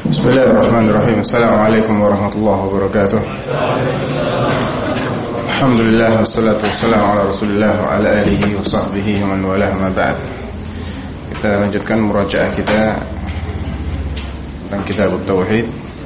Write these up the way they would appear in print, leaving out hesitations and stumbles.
Bismillahirrahmanirrahim. Assalamualaikum warahmatullahi wabarakatuh. Alhamdulillah wassalatu wassalamu ala Rasulillah wa ala alihi wa sahbihi wa man walah ma ba'd. Kita lanjutkan murajaah kita tentang kitab Tauhid.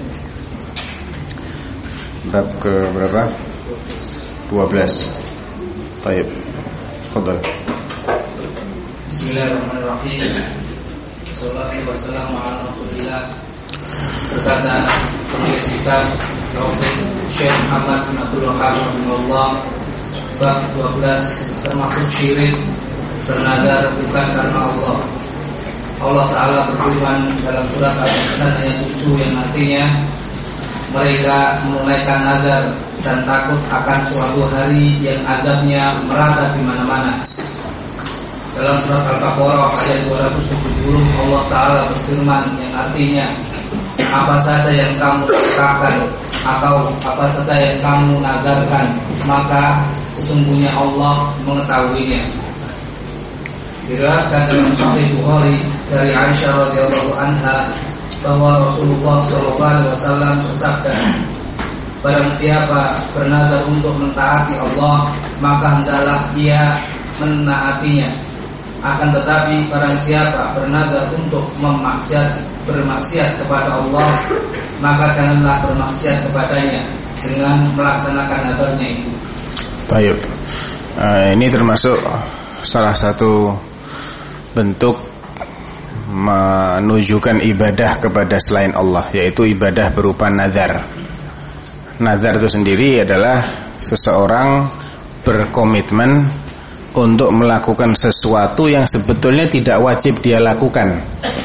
Bab ke berapa? 12. Baik. Tafadhal. Bismillahirrahmanirrahim. Wassalatu wassalamu ala Rasulillah. Berkata penulis kitab Syekh Muhammad bin Abdul Wahhab rahimahullah, bab 12 termasuk syirik bernazar bukan karena Allah. Allah Ta'ala berfirman dalam surat Al-Insan ayat 7 yang artinya mereka menunaikan nazar dan takut akan suatu hari yang azabnya merata di mana-mana. Dalam surat Al-Baqarah ayat 270 Allah Ta'ala berfirman yang artinya apa saja yang kamu katakan atau apa saja yang kamu nazarkan, maka sesungguhnya Allah mengetahuinya. Diriwayatkan dalam Sahih Bukhari dari Aisyah radhiyallahu anha bahwa Rasulullah SAW bersabda, barang siapa bernazar untuk mentaati Allah, maka hendaklah ia menaatinya. Akan tetapi barang siapa bernazar untuk bermaksiat kepada Allah, maka janganlah bermaksiat kepadanya dengan melaksanakan nazarnya itu. Baik. Ini termasuk salah satu bentuk menunjukkan ibadah kepada selain Allah, yaitu ibadah berupa nazar. Nazar itu sendiri adalah seseorang berkomitmen untuk melakukan sesuatu yang sebetulnya tidak wajib dia lakukan.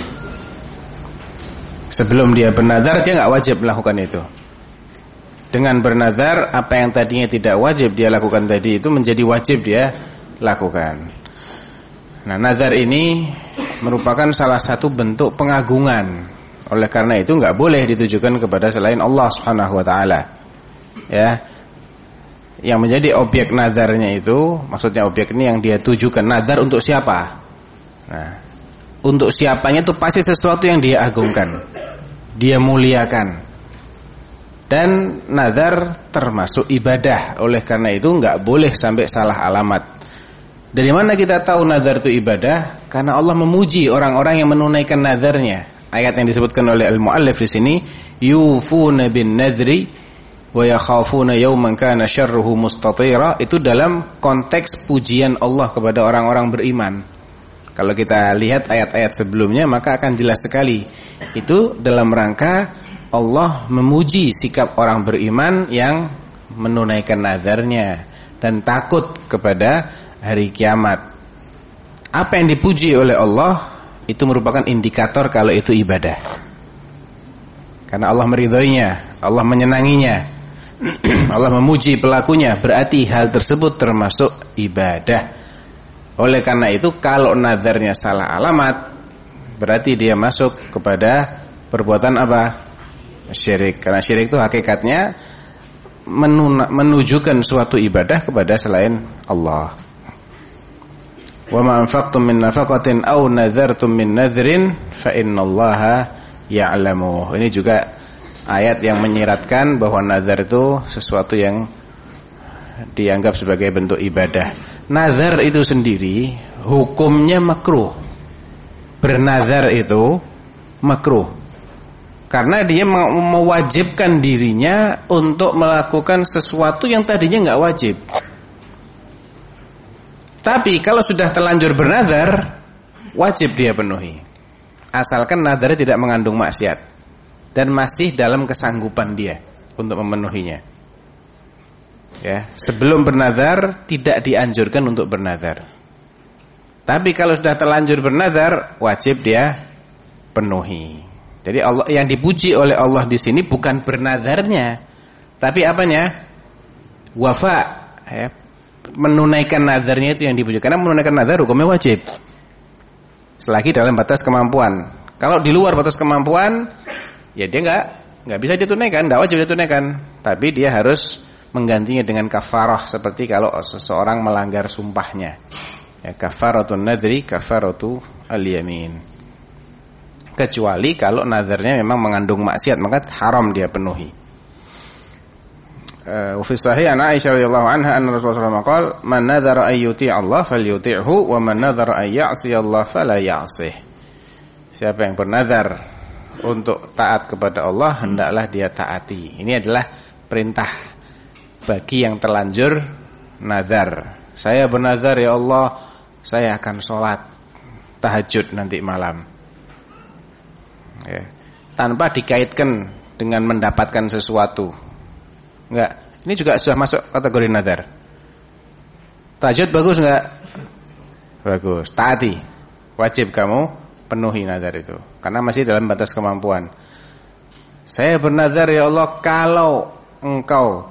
Sebelum dia bernazar, dia nggak wajib melakukan itu. Dengan bernazar, apa yang tadinya tidak wajib dia lakukan tadi itu menjadi wajib dia lakukan. Nah, nazar ini merupakan salah satu bentuk pengagungan. Oleh karena itu nggak boleh ditujukan kepada selain Allah Subhanahu wa taala. Ya. Yang menjadi objek nazarnya itu, maksudnya objek ini yang dia tujukan, nazar untuk siapa? Nah, untuk siapanya itu pasti sesuatu yang dia agungkan, dia muliakan. Dan nazar termasuk ibadah. Oleh karena itu enggak boleh sampai salah alamat. Dari mana kita tahu nazar itu ibadah? Karena Allah memuji orang-orang yang menunaikan nazarnya. Ayat yang disebutkan oleh al-muallif di sini, yufuna bin nadri wa yakhafuna yawman kana syarruhu mustatira, itu dalam konteks pujian Allah kepada orang-orang beriman. Kalau kita lihat ayat-ayat sebelumnya maka akan jelas sekali. Itu dalam rangka Allah memuji sikap orang beriman yang menunaikan nazarnya dan takut kepada hari kiamat. Apa yang dipuji oleh Allah itu merupakan indikator kalau itu ibadah. Karena Allah meridhoinya, Allah menyenanginya, Allah memuji pelakunya, berarti hal tersebut termasuk ibadah. Oleh karena itu kalau nazarnya salah alamat, berarti dia masuk kepada perbuatan apa? Syirik. Karena syirik itu hakikatnya menujukan suatu ibadah kepada selain Allah. Wa ma anfaqtum min nafaqatin aw nazartum min nadhrin fa innallaha ya'lamu. Ini juga ayat yang menyiratkan bahwa nazar itu sesuatu yang dianggap sebagai bentuk ibadah. Nazar itu sendiri hukumnya makruh. Bernazar itu makruh karena dia mewajibkan dirinya untuk melakukan sesuatu yang tadinya nggak wajib. Tapi kalau sudah terlanjur bernazar, wajib dia penuhi, asalkan nazarnya tidak mengandung maksiat dan masih dalam kesanggupan dia untuk memenuhinya. Ya, sebelum bernazar tidak dianjurkan untuk bernazar. Tapi kalau sudah terlanjur bernazar, wajib dia penuhi. Jadi Allah yang dipuji oleh Allah di sini bukan bernazarnya, tapi apanya? Wafa, ya. Menunaikan nazarnya itu yang dipuji. Karena menunaikan nazar hukumnya wajib, selagi dalam batas kemampuan. Kalau di luar batas kemampuan, ya dia nggak bisa ditunaikan, nggak wajib ditunaikan. Tapi dia harus menggantinya dengan kafarah, seperti kalau seseorang melanggar sumpahnya. Ya, kafaratun nadri, kafaratu al-yamin. kecuali kalau nadarnya memang mengandung maksiat, maka haram dia penuhi. Wa fi sahih an Aisyah radhiyallahu anha anna Rasulullah qala man nadhara ay yuti' Allah falyuti'hu wa man nadhara ay ya'si Allah fala ya'sih. Siapa yang bernazar untuk taat kepada Allah, hendaklah dia taati. Ini adalah perintah bagi yang terlanjur nazar. Saya bernazar, ya Allah, saya akan sholat tahajud nanti malam, ya, tanpa dikaitkan dengan mendapatkan sesuatu. Enggak, ini juga sudah masuk kategori nazar. Tahajud bagus enggak? Bagus, taati. Wajib kamu penuhi nazar itu, karena masih dalam batas kemampuan. Saya bernazar, ya Allah, kalau Engkau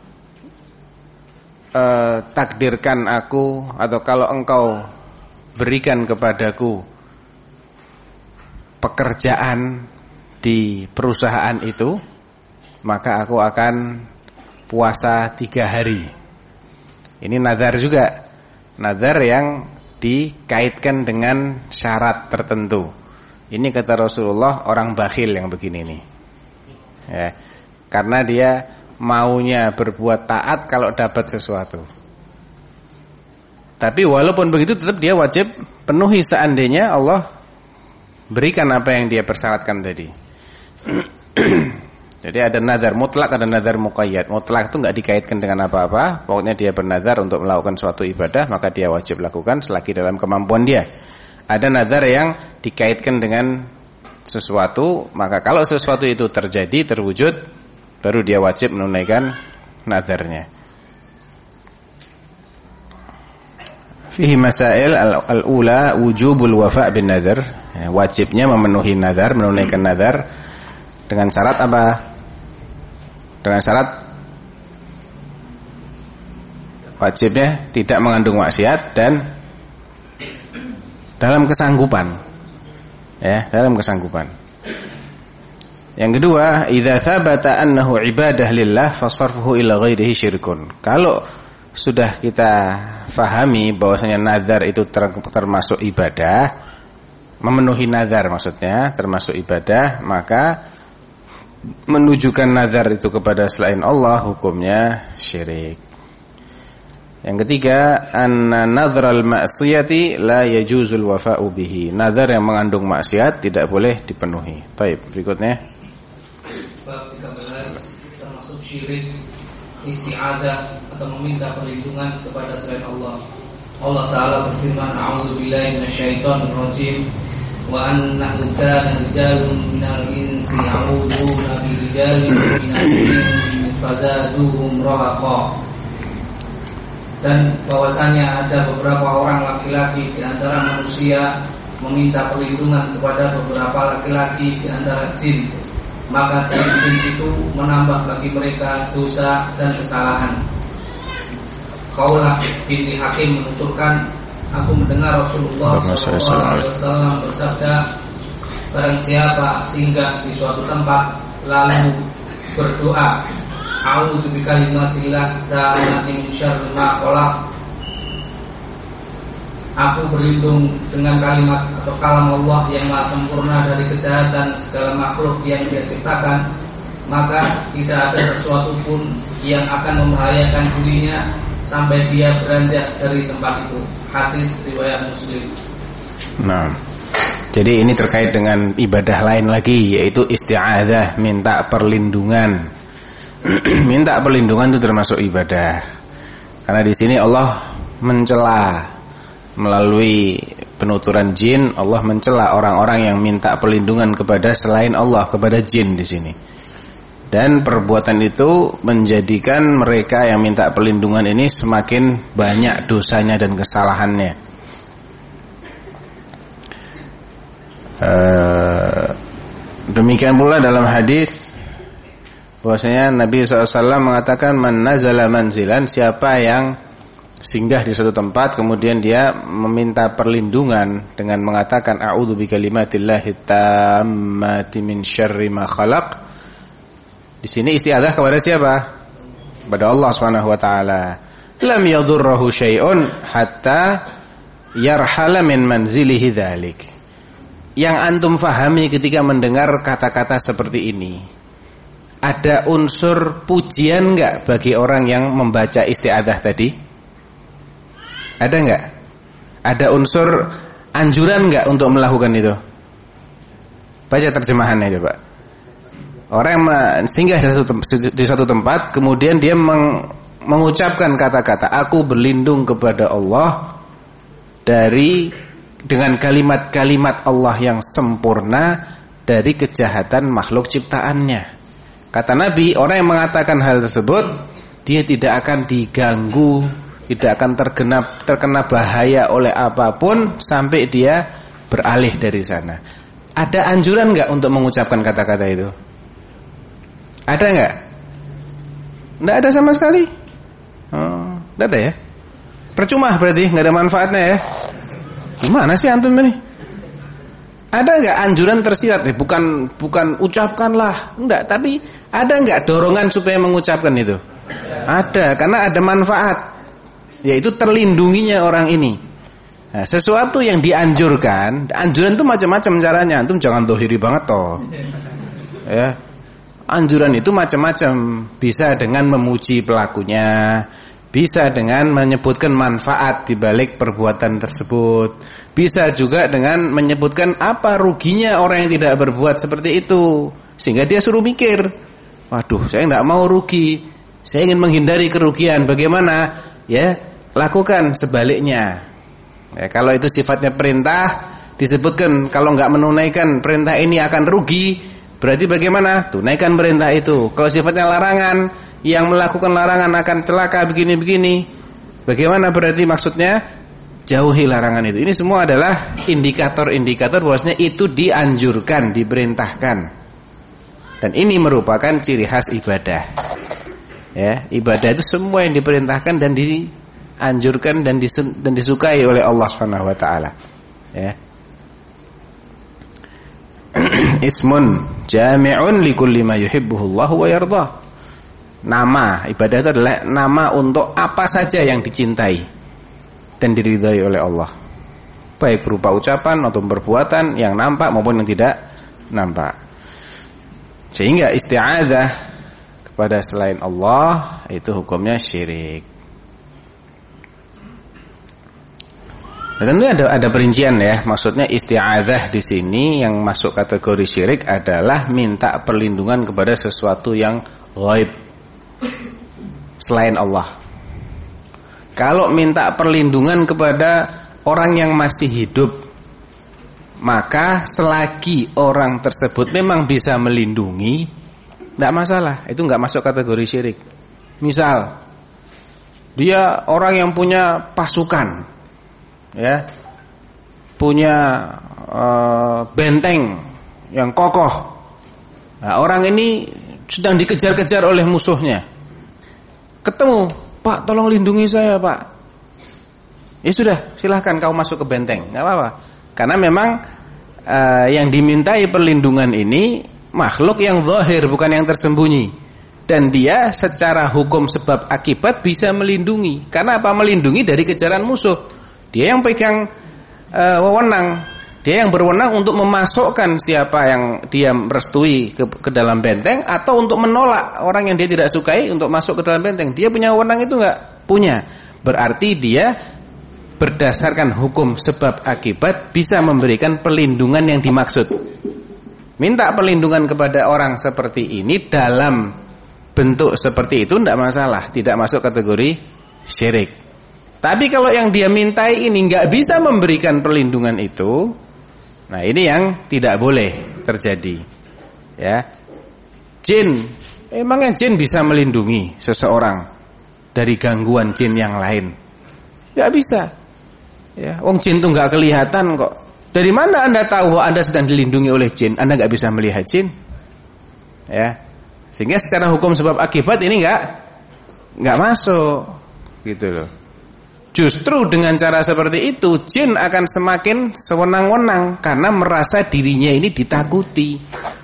takdirkan aku, atau kalau Engkau berikan kepadaku pekerjaan di perusahaan itu, maka aku akan puasa 3 hari. Ini nazar juga, nazar yang dikaitkan dengan syarat tertentu. Ini kata Rasulullah orang bakhil yang begini nih, ya, karena dia maunya berbuat taat kalau dapat sesuatu. Tapi walaupun begitu tetap dia wajib penuhi seandainya Allah berikan apa yang dia persyaratkan tadi. Jadi ada nazar mutlak, ada nazar muqayyad. Mutlak itu enggak dikaitkan dengan apa-apa, pokoknya dia bernazar untuk melakukan suatu ibadah, maka dia wajib lakukan selagi dalam kemampuan dia. Ada nazar yang dikaitkan dengan sesuatu, maka kalau sesuatu itu terjadi, terwujud, baru dia wajib menunaikan nazarnya. Fihi masail al-ula wujubul wafa' bin nazar. Wajibnya memenuhi nazar, menunaikan nazar dengan syarat apa? Dengan syarat wajibnya tidak mengandung maksiat dan dalam kesanggupan. Ya, dalam kesanggupan. Yang kedua, idza sabata annahu ibadah lillah fasarfuhu ila ghairihi syirkun. Kalau sudah kita fahami bahwasanya nazar itu termasuk ibadah, memenuhi nazar maksudnya termasuk ibadah, maka menunjukkan nazar itu kepada selain Allah hukumnya syirik. Yang ketiga, anna nadhral ma'siyati la yajuzul wafa'u bihi. Nazar yang mengandung maksiat tidak boleh dipenuhi. Baik, berikutnya. Bab 13 termasuk syirik isti'adzah atau meminta perlindungan kepada selain Allah. Allah Ta'ala berfirman, a'udzubillahi minasyaitonir rajim, wa annahu kana rijalun minal insi ya'udzuuna bi rijalin minal jinni fazaduhum rahaqa. Dan bahwasanya ada beberapa orang laki-laki di antara manusia meminta perlindungan kepada beberapa laki-laki di antara jin, maka jin itu menambah bagi mereka dosa dan kesalahan. Khawlah binti Hakim menuturkan, aku mendengar Rasulullah SAW bersabda, barang siapa singgah di suatu tempat lalu berdoa, a'udzu bikalimatillah ta'ala min syarri ma khalaq, aku berlindung dengan kalimat atau kalam Allah yang maha sempurna dari kejahatan segala makhluk yang dia ciptakan, maka tidak ada sesuatu pun yang akan membahayakan dirinya sampai dia beranjak dari tempat itu. Hadis riwayat Muslim. Nah, jadi ini terkait dengan ibadah lain lagi, yaitu isti'adzah, minta perlindungan. Minta perlindungan itu termasuk ibadah. Karena di sini Allah mencela, melalui penuturan jin, Allah mencela orang-orang yang minta perlindungan kepada selain Allah, kepada jin di sini. Dan perbuatan itu menjadikan mereka yang minta perlindungan ini semakin banyak dosanya dan kesalahannya. Demikian pula dalam hadis bahwasanya Nabi SAW mengatakan, man nazala manzilan, siapa yang singgah di suatu tempat kemudian dia meminta perlindungan dengan mengatakan a'udzu bikalimatillahi tammati min syarri ma khalaq. Di sini isti'adzah kepada siapa? Kepada Allah Subhanahu wa taala. Lam yadhurruhu syai'un hatta yarhala min manzilihi dzalik. yang antum fahami ketika mendengar kata-kata seperti ini? Ada unsur pujian enggak bagi orang yang membaca isti'adzah tadi? Ada enggak? Ada unsur anjuran enggak untuk melakukan itu? Baca terjemahannya coba. Orang yang singgah di suatu tempat, kemudian dia mengucapkan kata-kata, aku berlindung kepada Allah dengan kalimat-kalimat Allah yang sempurna dari kejahatan makhluk ciptaannya. Kata Nabi, orang yang mengatakan hal tersebut, dia tidak akan diganggu, tidak akan terkena bahaya oleh apapun sampai dia beralih dari sana. Ada anjuran enggak untuk mengucapkan kata-kata itu? Ada enggak? Enggak ada sama sekali. Enggak ada ya? Percuma berarti, enggak ada manfaatnya ya. Gimana sih antum ini? Ada enggak anjuran tersirat? Bukan ucapkanlah, enggak, tapi ada enggak dorongan supaya mengucapkan itu? Ada, karena ada manfaat, yaitu terlindunginya orang ini. Nah, sesuatu yang dianjurkan, anjuran itu macam-macam caranya. Antum jangan dohiri banget toh. Ya. Anjuran itu macam-macam. Bisa dengan memuji pelakunya, bisa dengan menyebutkan manfaat di balik perbuatan tersebut, bisa juga dengan menyebutkan apa ruginya orang yang tidak berbuat seperti itu, sehingga dia suruh mikir, waduh, saya tidak mau rugi, saya ingin menghindari kerugian. Bagaimana? Ya, lakukan sebaliknya. Ya, kalau itu sifatnya perintah, disebutkan kalau enggak menunaikan perintah ini akan rugi, berarti bagaimana? Tunaikan perintah itu. Kalau sifatnya larangan, yang melakukan larangan akan celaka begini-begini, bagaimana berarti maksudnya? Jauhi larangan itu. Ini semua adalah indikator-indikator bahwasanya itu dianjurkan, diperintahkan. Dan ini merupakan ciri khas ibadah. Ya, ibadah itu semua yang diperintahkan dan dianjurkan dan disukai oleh Allah Subhanahu wa taala. Ya. Ismun jami'un likulli ma yuhibbuhullahu wa yardah. Nama ibadah itu adalah nama untuk apa saja yang dicintai dan diridhai oleh Allah, baik berupa ucapan atau perbuatan yang nampak maupun yang tidak nampak. Sehingga isti'adzah kepada selain Allah itu hukumnya syirik. Dan tentunya ada perincian ya. Maksudnya isti'adzah di sini yang masuk kategori syirik adalah minta perlindungan kepada sesuatu yang ghaib selain Allah. Kalau minta perlindungan kepada orang yang masih hidup, maka selagi orang tersebut memang bisa melindungi, tidak masalah. Itu tidak masuk kategori syirik. Misal dia orang yang punya pasukan, ya, punya benteng yang kokoh. Nah, orang ini sedang dikejar-kejar oleh musuhnya. Ketemu, Pak, tolong lindungi saya, Pak. Ya sudah, silahkan kau masuk ke benteng, nggak apa-apa. Karena memang yang dimintai perlindungan ini makhluk yang zahir, bukan yang tersembunyi. Dan dia secara hukum sebab akibat bisa melindungi. Karena apa? Melindungi dari kejaran musuh. Dia yang pegang wewenang. Dia yang berwenang untuk memasukkan siapa yang dia merestui ke dalam benteng, atau untuk menolak orang yang dia tidak sukai untuk masuk ke dalam benteng. Dia punya wewenang itu enggak? Punya. Berarti dia berdasarkan hukum sebab akibat bisa memberikan perlindungan yang dimaksud. Minta perlindungan kepada orang seperti ini dalam bentuk seperti itu tidak masalah, tidak masuk kategori syirik. Tapi kalau yang dia mintai ini enggak bisa memberikan perlindungan itu, nah ini yang tidak boleh terjadi. Ya. Jin, emangnya jin bisa melindungi seseorang dari gangguan jin yang lain? Enggak bisa. Ya, wong jin itu enggak kelihatan kok. Dari mana Anda tahu bahwa Anda sedang dilindungi oleh jin? Anda enggak bisa melihat jin. Ya. Sehingga secara hukum sebab akibat ini enggak masuk. Gitu loh. Justru dengan cara seperti itu jin akan semakin sewenang-wenang karena merasa dirinya ini ditakuti.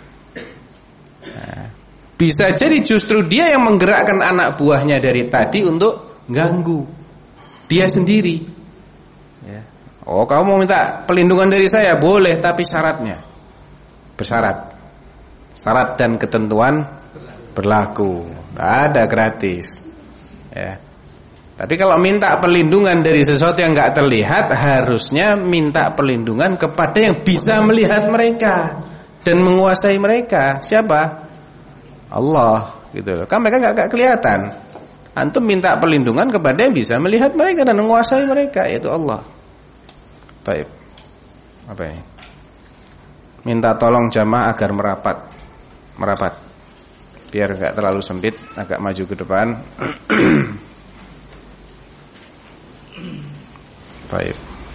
Nah, bisa jadi justru dia yang menggerakkan anak buahnya dari tadi untuk ganggu dia sendiri. Ya. Oh, kamu mau minta perlindungan dari saya? Boleh, tapi syaratnya bersyarat. Syarat dan ketentuan berlaku. Tidak ada gratis. Ya. Tapi kalau minta perlindungan dari sesuatu yang enggak terlihat, harusnya minta perlindungan kepada yang bisa melihat mereka dan menguasai mereka. Siapa? Allah, gitu loh. Kan mereka enggak kelihatan. Antum minta perlindungan kepada yang bisa melihat mereka dan menguasai mereka, yaitu Allah. Baik. Apa ini? Minta tolong jamaah agar merapat. Biar enggak terlalu sempit, agak maju ke depan. Baik.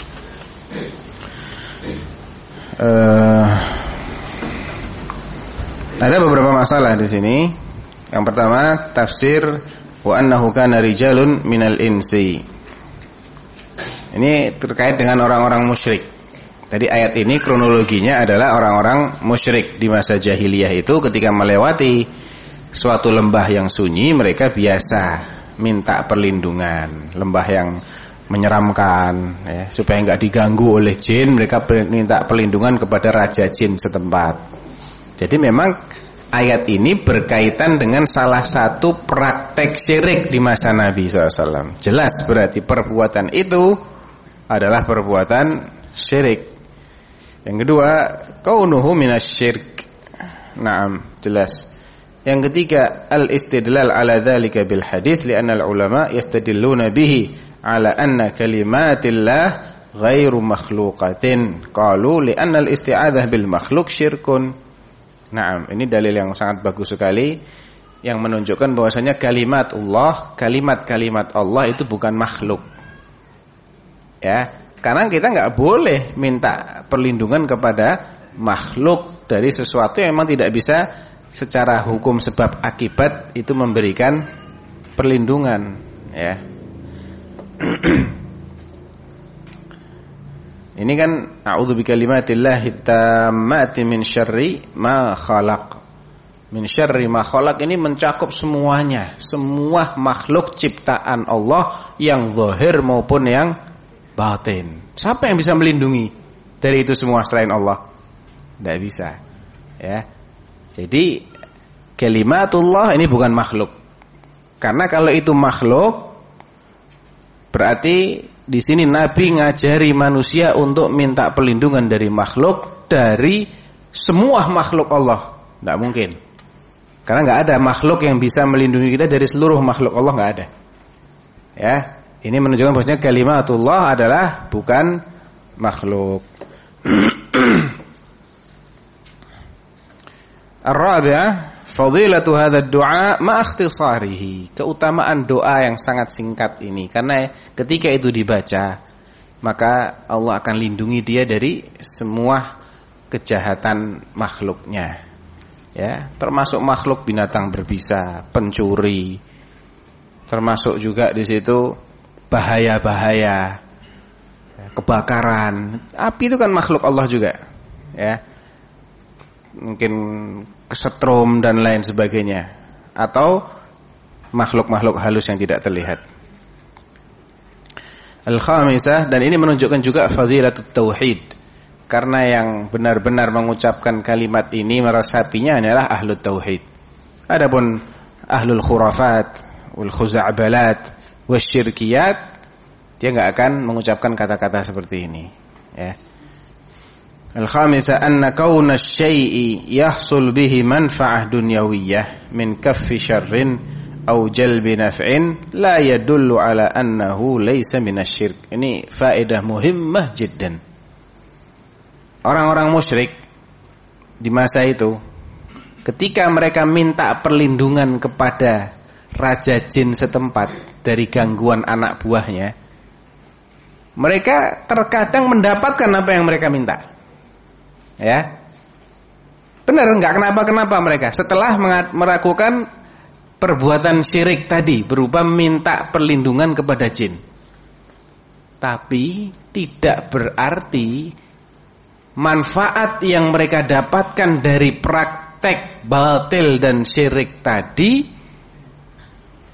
Ada beberapa masalah di sini. Yang pertama, tafsir wa annahu kana rijalun minal insi. Ini terkait dengan orang-orang musyrik. Jadi ayat ini kronologinya adalah orang-orang musyrik di masa jahiliyah itu ketika melewati suatu lembah yang sunyi, mereka biasa minta perlindungan. Lembah yang menyeramkan, ya, supaya enggak diganggu oleh jin, mereka minta perlindungan kepada raja jin setempat. Jadi memang ayat ini berkaitan dengan salah satu praktek syirik di masa Nabi SAW. Jelas berarti perbuatan itu adalah perbuatan syirik. Yang kedua, kaunuhu minasyirik. Naam, jelas. Yang ketiga, al-istidlal ala dzalika bil hadits li'anna al-ulama yastadilluna bihi ala anna kalimatillah ghairu makhluqatin. Qalu li'anna al-isti'adzah bil makhluk syirkun. Naam, ini dalil yang sangat bagus sekali yang menunjukkan bahwasanya kalimat-kalimat Allah itu bukan makhluk. Ya, karena kita enggak boleh minta perlindungan kepada makhluk dari sesuatu yang memang tidak bisa secara hukum sebab akibat itu memberikan perlindungan, ya. Ini kan a'udzu bikalimatillahi tammati min syarri ma khalaq. Min syarri ma khalaq ini mencakup semuanya, semua makhluk ciptaan Allah yang zahir maupun yang batin. Siapa yang bisa melindungi dari itu semua selain Allah? Tidak bisa, ya. Jadi kalimatullah ini bukan makhluk. Karena kalau itu makhluk, berarti di sini Nabi ngajari manusia untuk minta perlindungan dari makhluk, dari semua makhluk Allah. Tidak mungkin. Karena nggak ada makhluk yang bisa melindungi kita dari seluruh makhluk Allah, nggak ada. Ya, ini menunjukkan bahwasanya kalimatullah adalah bukan makhluk. Ar-rabi'ah, fadilatu hadzal du'a ma ikhtisarihi. Keutamaan doa yang sangat singkat ini, karena ketika itu dibaca, maka Allah akan lindungi dia dari semua kejahatan makhluknya. Ya, termasuk makhluk binatang berbisa, pencuri. Termasuk juga di situ bahaya-bahaya, kebakaran. Api itu kan makhluk Allah juga. Ya. Mungkin kesetrum dan lain sebagainya, atau makhluk-makhluk halus yang tidak terlihat. Al-khamisah, dan ini menunjukkan juga fadilatut tauhid, karena yang benar-benar mengucapkan kalimat ini meresapinya adalah ahlut tauhid. Adapun ahlul khurafat wal khuza'balat wasyirkiyat, dia enggak akan mengucapkan kata-kata seperti ini, ya. Al-khamisah anna kauna asy-syai'i yahsul bihi manfa'ah dunyawiyyah min kaffi syarrin aw jalbi naf'in la yadullu ala annahu laysa minasyirk. Ini faedah muhimmah jiddan. Orang-orang musyrik di masa itu, ketika mereka minta perlindungan kepada raja jin setempat dari gangguan anak buahnya, mereka terkadang mendapatkan apa yang mereka minta. Ya, benar, enggak kenapa-kenapa mereka setelah melakukan perbuatan syirik tadi berupa minta perlindungan kepada jin. Tapi tidak berarti manfaat yang mereka dapatkan dari praktek batil dan syirik tadi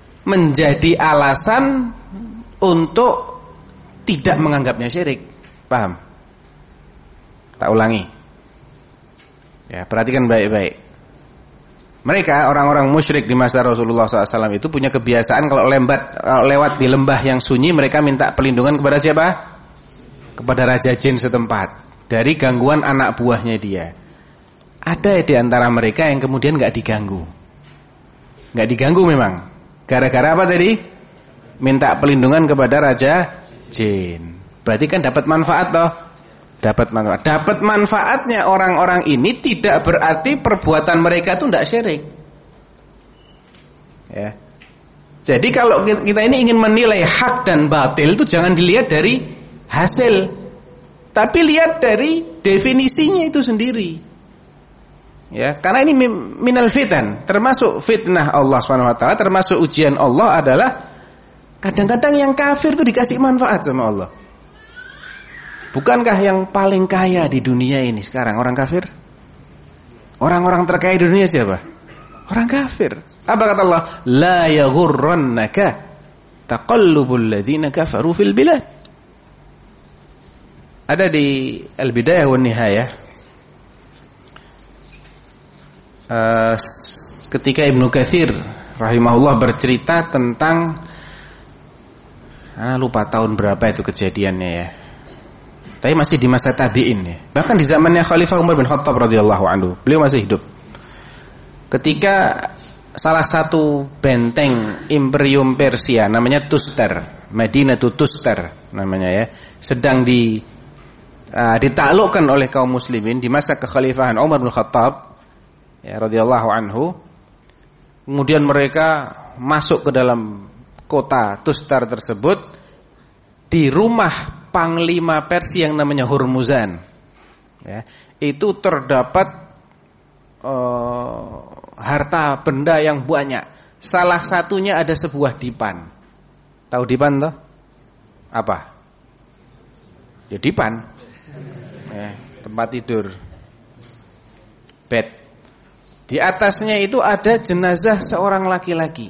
menjadi alasan untuk tidak menganggapnya syirik. Paham? Tak ulangi. Ya, perhatikan baik-baik. Mereka orang-orang musyrik di masa Rasulullah SAW itu punya kebiasaan kalau lewat di lembah yang sunyi, mereka minta perlindungan kepada siapa? Kepada raja jin setempat dari gangguan anak buahnya dia. Ada di antara mereka yang kemudian nggak diganggu. Nggak diganggu memang. Gara-gara apa tadi? Minta perlindungan kepada raja jin. Berarti kan dapat manfaat toh? Dapat manfaat. Dapat manfaatnya orang-orang ini tidak berarti perbuatan mereka itu tidak syirik. Ya. Jadi kalau kita ini ingin menilai hak dan batil itu jangan dilihat dari hasil, tapi lihat dari definisinya itu sendiri. Ya, karena ini minal fitan, termasuk fitnah Allah Subhanahu wa taala, termasuk ujian Allah adalah kadang-kadang yang kafir itu dikasih manfaat sama Allah. Bukankah yang paling kaya di dunia ini sekarang orang kafir? Orang-orang terkaya di dunia siapa? Orang kafir. Apa kata Allah? La yaghurrannaka taqallubul ladzina kafaru fil bilad. Ada di Al-Bidayah wan Nihayah. Ketika Ibnu Katsir rahimahullah bercerita tentang, lupa tahun berapa itu kejadiannya ya. Tapi masih di masa tabi'in ya. Bahkan di zamannya Khalifah Umar bin Khattab radhiyallahu anhu, beliau masih hidup. Ketika salah satu benteng Imperium Persia namanya Tustar, Madinatu Tustar namanya ya, sedang ditaklukkan oleh kaum muslimin di masa kekhalifahan Umar bin Khattab ya radhiyallahu anhu. Kemudian mereka masuk ke dalam kota Tustar tersebut di rumah panglima Persia yang namanya Hurmuzan. Ya, itu terdapat harta benda yang banyak. Salah satunya ada sebuah dipan. Tahu dipan toh? Apa? Ya dipan. Tempat tidur. Bed. Di atasnya itu ada jenazah seorang laki-laki.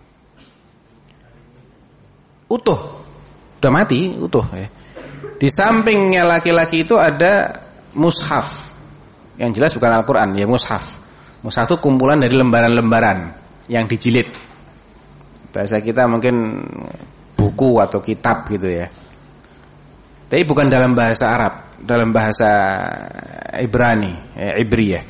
Utuh. Udah mati, utuh ya. Di sampingnya laki-laki itu ada mushaf. Yang jelas bukan Al-Quran, ya mushaf. Mushaf itu kumpulan dari lembaran-lembaran yang dijilid. Bahasa kita mungkin buku atau kitab gitu ya. Tapi bukan dalam bahasa Arab, dalam bahasa Ibrani, Ibriyah.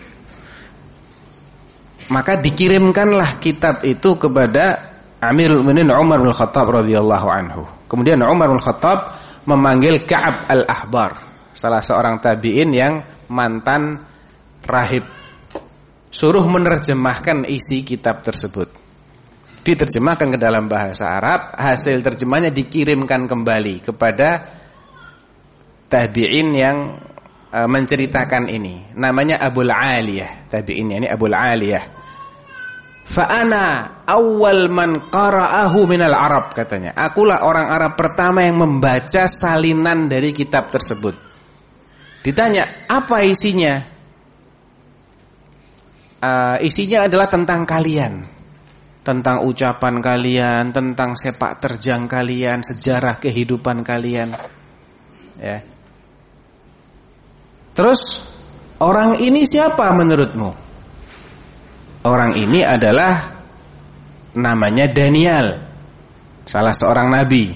Maka dikirimkanlah kitab itu kepada Amirul Mukminin Umar bin Khattab radhiyallahu anhu. Kemudian Umar bin Khattab memanggil Ka'ab al-Ahbar, salah seorang tabi'in yang mantan rahib, suruh menerjemahkan isi kitab tersebut. Diterjemahkan ke dalam bahasa Arab, hasil terjemahnya dikirimkan kembali kepada tabi'in yang menceritakan ini. Namanya Abul Aliyah, tabi'innya ini Abul Aliyah. Fa'ana awal man qara'ahu minal Arab, katanya. Akulah orang Arab pertama yang membaca salinan dari kitab tersebut. Ditanya, apa isinya? Isinya adalah tentang kalian, tentang ucapan kalian, tentang sepak terjang kalian, sejarah kehidupan kalian. Ya. Terus, orang ini siapa menurutmu? Orang ini adalah namanya Daniel, salah seorang nabi.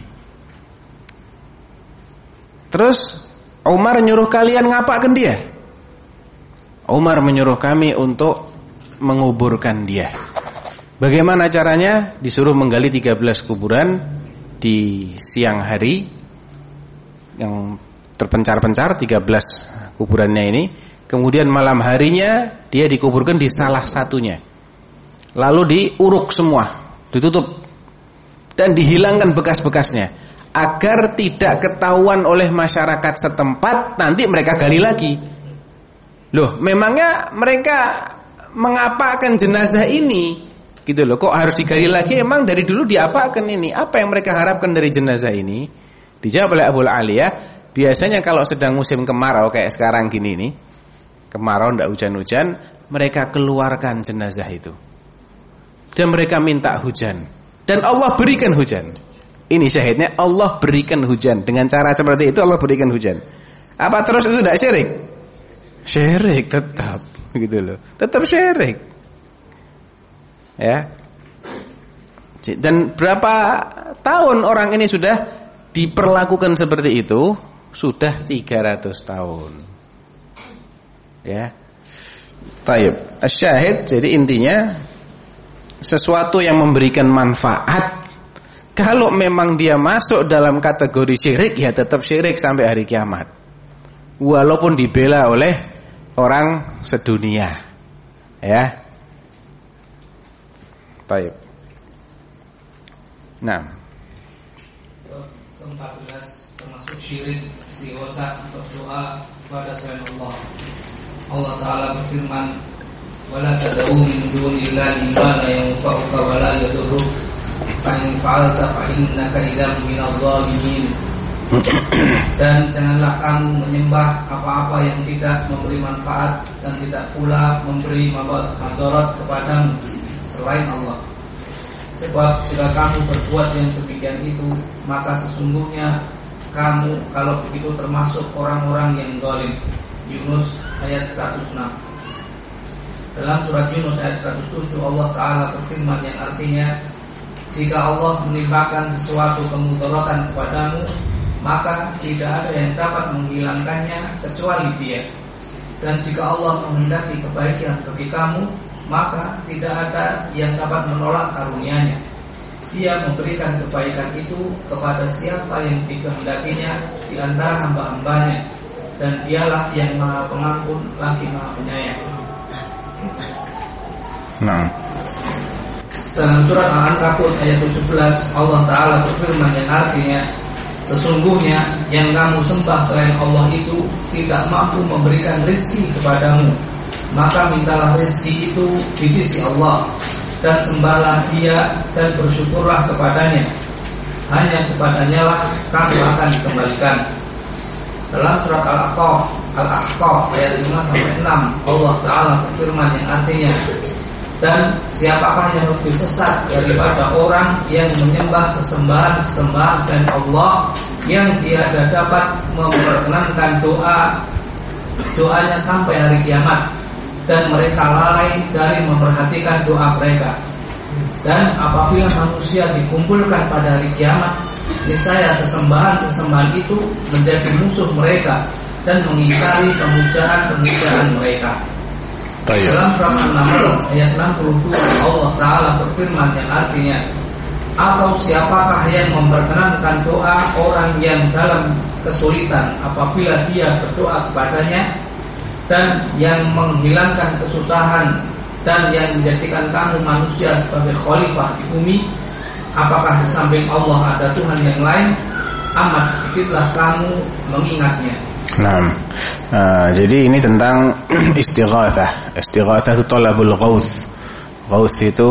Terus Umar nyuruh kalian ngapakan dia? Umar menyuruh kami untuk menguburkan dia. Bagaimana caranya? Disuruh menggali 13 kuburan di siang hari yang terpencar-pencar, 13 kuburannya ini. Kemudian malam harinya dia dikuburkan di salah satunya. Lalu diuruk semua, ditutup dan dihilangkan bekas-bekasnya agar tidak ketahuan oleh masyarakat setempat. Nanti mereka gali lagi. Loh, memangnya mereka mengapakan jenazah ini? Gitu loh, kok harus digali lagi? Emang dari dulu diapakan ini? Apa yang mereka harapkan dari jenazah ini? Dijawab oleh Abul Aliyah, biasanya kalau sedang musim kemarau kayak sekarang gini nih, kemarau tidak hujan-hujan, mereka keluarkan jenazah itu dan mereka minta hujan, dan Allah berikan hujan. Ini syahidnya, Allah berikan hujan. Dengan cara seperti itu Allah berikan hujan. Apa terus itu tidak syirik? Syirik tetap, gitu loh. Tetap syirik. Ya. Dan berapa tahun orang ini sudah diperlakukan seperti itu? Sudah 300 tahun. Ya. Taib. Asyahid, jadi intinya sesuatu yang memberikan manfaat, kalau memang dia masuk dalam kategori syirik, ya tetap syirik sampai hari kiamat. Walaupun dibela oleh orang sedunia. Ya. Taib. Nah, ke-14 termasuk syirik istighosah atau doa kepada selain Allah. Allah Ta'ala berfirman, "Wala tad'u min dunillahi ma la yanfa'uka wa la yadurruk, fa in fa'alta fa innaka idzan minadh dhalimin." Dan janganlah kamu menyembah apa-apa yang tidak memberi manfaat dan tidak pula memberi madarat kepadamu selain Allah. Sebab jika kamu berbuat yang demikian itu, maka sesungguhnya kamu kalau begitu termasuk orang-orang yang zalim. Yunus ayat 106. Dalam surat Yunus ayat 107 Allah Ta'ala berfirman yang artinya, jika Allah menimpakan sesuatu kemudaratan kepadamu, maka tidak ada yang dapat menghilangkannya kecuali Dia. Dan jika Allah menghendaki kebaikan bagi kamu, maka tidak ada yang dapat menolak karunia-Nya. Dia memberikan kebaikan itu kepada siapa yang dikehendakinya di antara hamba-hambanya, dan Dialah yang Maha Pengampun lagi Maha Penyayang. Nah, dalam surat Al-Ankabut ayat 17 Allah Ta'ala berfirman yang artinya, sesungguhnya yang kamu sembah selain Allah itu tidak mampu memberikan rezeki kepadamu, maka mintalah rezeki itu di sisi Allah dan sembahlah Dia dan bersyukurlah kepadanya. Hanya kepadanya lah kamu akan dikembalikan. Dalam surat Al-Ahqaf ayat 5-6 Allah Ta'ala berfirman yang artinya, dan siapakah yang lebih sesat daripada orang yang menyembah kesembahan-kesembahan selain Allah yang tiada dapat memperkenankan doanya sampai hari kiamat, dan mereka lalai dari memperhatikan doa mereka. Dan apabila manusia dikumpulkan pada hari kiamat, niscaya sesembahan itu menjadi musuh mereka dan mengingkari pemujaan mereka. Dalam surat An-Naml ayat 62 Allah Ta'ala berfirman yang artinya, atau siapakah yang memperkenankan doa orang yang dalam kesulitan apabila dia berdoa kepadanya, dan yang menghilangkan kesusahan, dan yang menjadikan kamu manusia sebagai khalifah di bumi? Apakah di samping Allah ada Tuhan yang lain? Amat sedikitlah kamu mengingatnya. Nah, jadi ini tentang istighatsah. Istighatsah itu talabul ghaus. Ghaus itu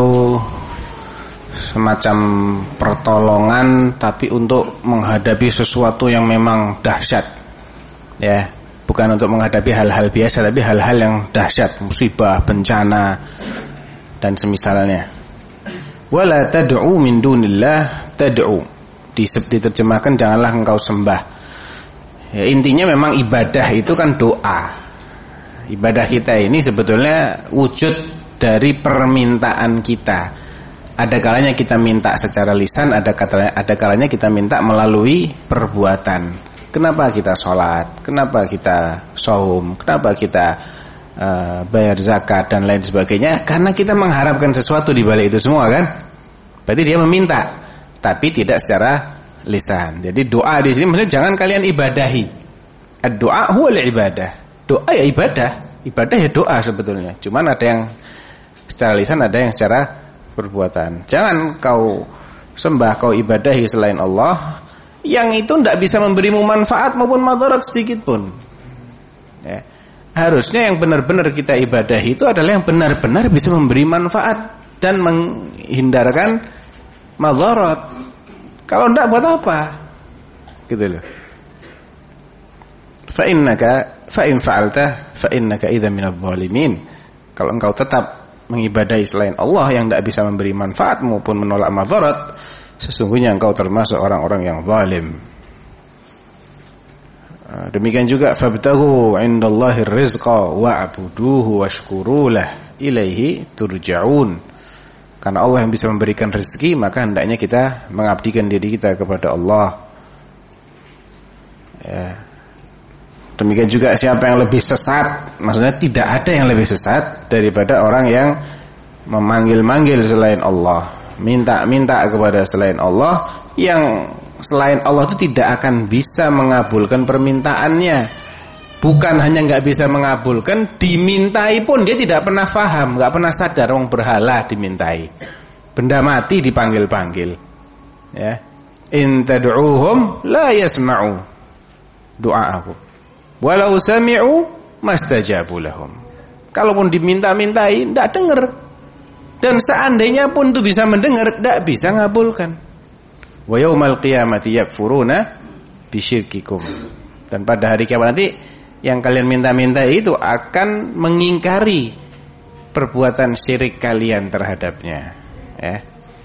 semacam pertolongan tapi untuk menghadapi sesuatu yang memang dahsyat. Ya, bukan untuk menghadapi hal-hal biasa, tapi hal-hal yang dahsyat, musibah, bencana dan semisalnya. Wala tad'u min dunillah tad'u. Diterjemahkan janganlah engkau sembah. Ya, intinya memang ibadah itu kan doa. Ibadah kita ini sebetulnya wujud dari permintaan kita. Ada kalanya kita minta secara lisan, ada kalanya kita minta melalui perbuatan. Kenapa kita sholat? Kenapa kita shaum? Kenapa kita bayar zakat dan lain sebagainya? Karena kita mengharapkan sesuatu di balik itu semua, kan? Berarti dia meminta, tapi tidak secara lisan. Jadi doa di sini maksudnya jangan kalian ibadahi. Doa huwal ibadah. Doa ya ibadah. Ibadah ya doa sebetulnya. Cuman ada yang secara lisan, ada yang secara perbuatan. Jangan kau sembah, kau ibadahi selain Allah yang itu tidak bisa memberimu manfaat maupun madarat sedikit pun. Ya. Harusnya yang benar-benar kita ibadahi itu adalah yang benar-benar bisa memberi manfaat dan menghindarkan madarat. Kalau tidak buat apa? Gitu loh. Fa in fa'alta fa innaka idzan minadh dhalimin. Kalau engkau tetap mengibadahi selain Allah yang tidak bisa memberi manfaat maupun menolak madarat, sesungguhnya engkau termasuk orang-orang yang zalim. Demikian juga fabtaghu 'indallahir rizqa wa'buduhu washkurulah ilaihi turja'un. Karena Allah yang bisa memberikan rezeki, maka hendaknya kita mengabdikan diri kita kepada Allah. Ya. Demikian juga siapa yang lebih sesat, maksudnya tidak ada yang lebih sesat daripada orang yang memanggil-manggil selain Allah, minta-minta kepada selain Allah, yang selain Allah itu tidak akan bisa mengabulkan permintaannya. Bukan hanya nggak bisa mengabulkan, dimintai pun dia tidak pernah faham, nggak pernah sadar orang berhala dimintai. Benda mati dipanggil-panggil. Ya. In tad'uuhum la yasma'u du'aakum. Walau sami'u mastajabu lahum. Kalaupun diminta-mintai enggak dengar. Dan seandainya pun itu bisa mendengar, enggak bisa ngabulkan. Wa yaumal qiyamati yakfuruna bisyirkikum. Dan pada hari kiamat nanti yang kalian minta-minta itu akan mengingkari perbuatan syirik kalian terhadapnya. Ya.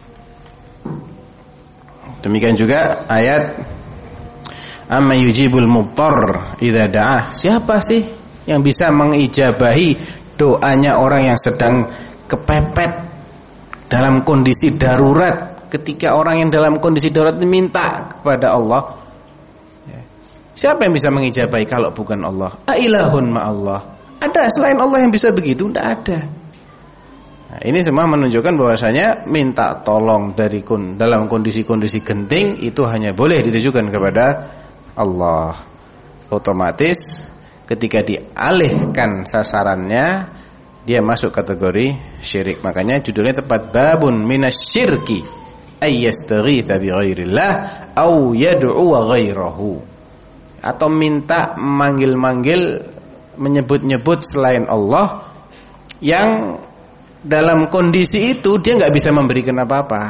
Demikian juga ayat amma yujibul mudtar idza da'ah. Siapa sih yang bisa mengijabahi doanya orang yang sedang kepepet dalam kondisi darurat? Ketika orang yang dalam kondisi darurat minta kepada Allah, siapa yang bisa mengijabahi kalau bukan Allah? Ailahun ma'allah. Ada selain Allah yang bisa begitu? Tidak ada. Nah, ini semua menunjukkan bahwasanya minta tolong dalam kondisi-kondisi genting itu hanya boleh ditujukan kepada Allah. Otomatis ketika dialihkan sasarannya, dia masuk kategori syirik. Makanya judulnya tepat, babun minasyirki ayyastaghitsa bi ghairillah au yad'u ghairahu. Atau minta manggil-manggil, menyebut-nyebut selain Allah, yang dalam kondisi itu dia nggak bisa memberikan apa-apa.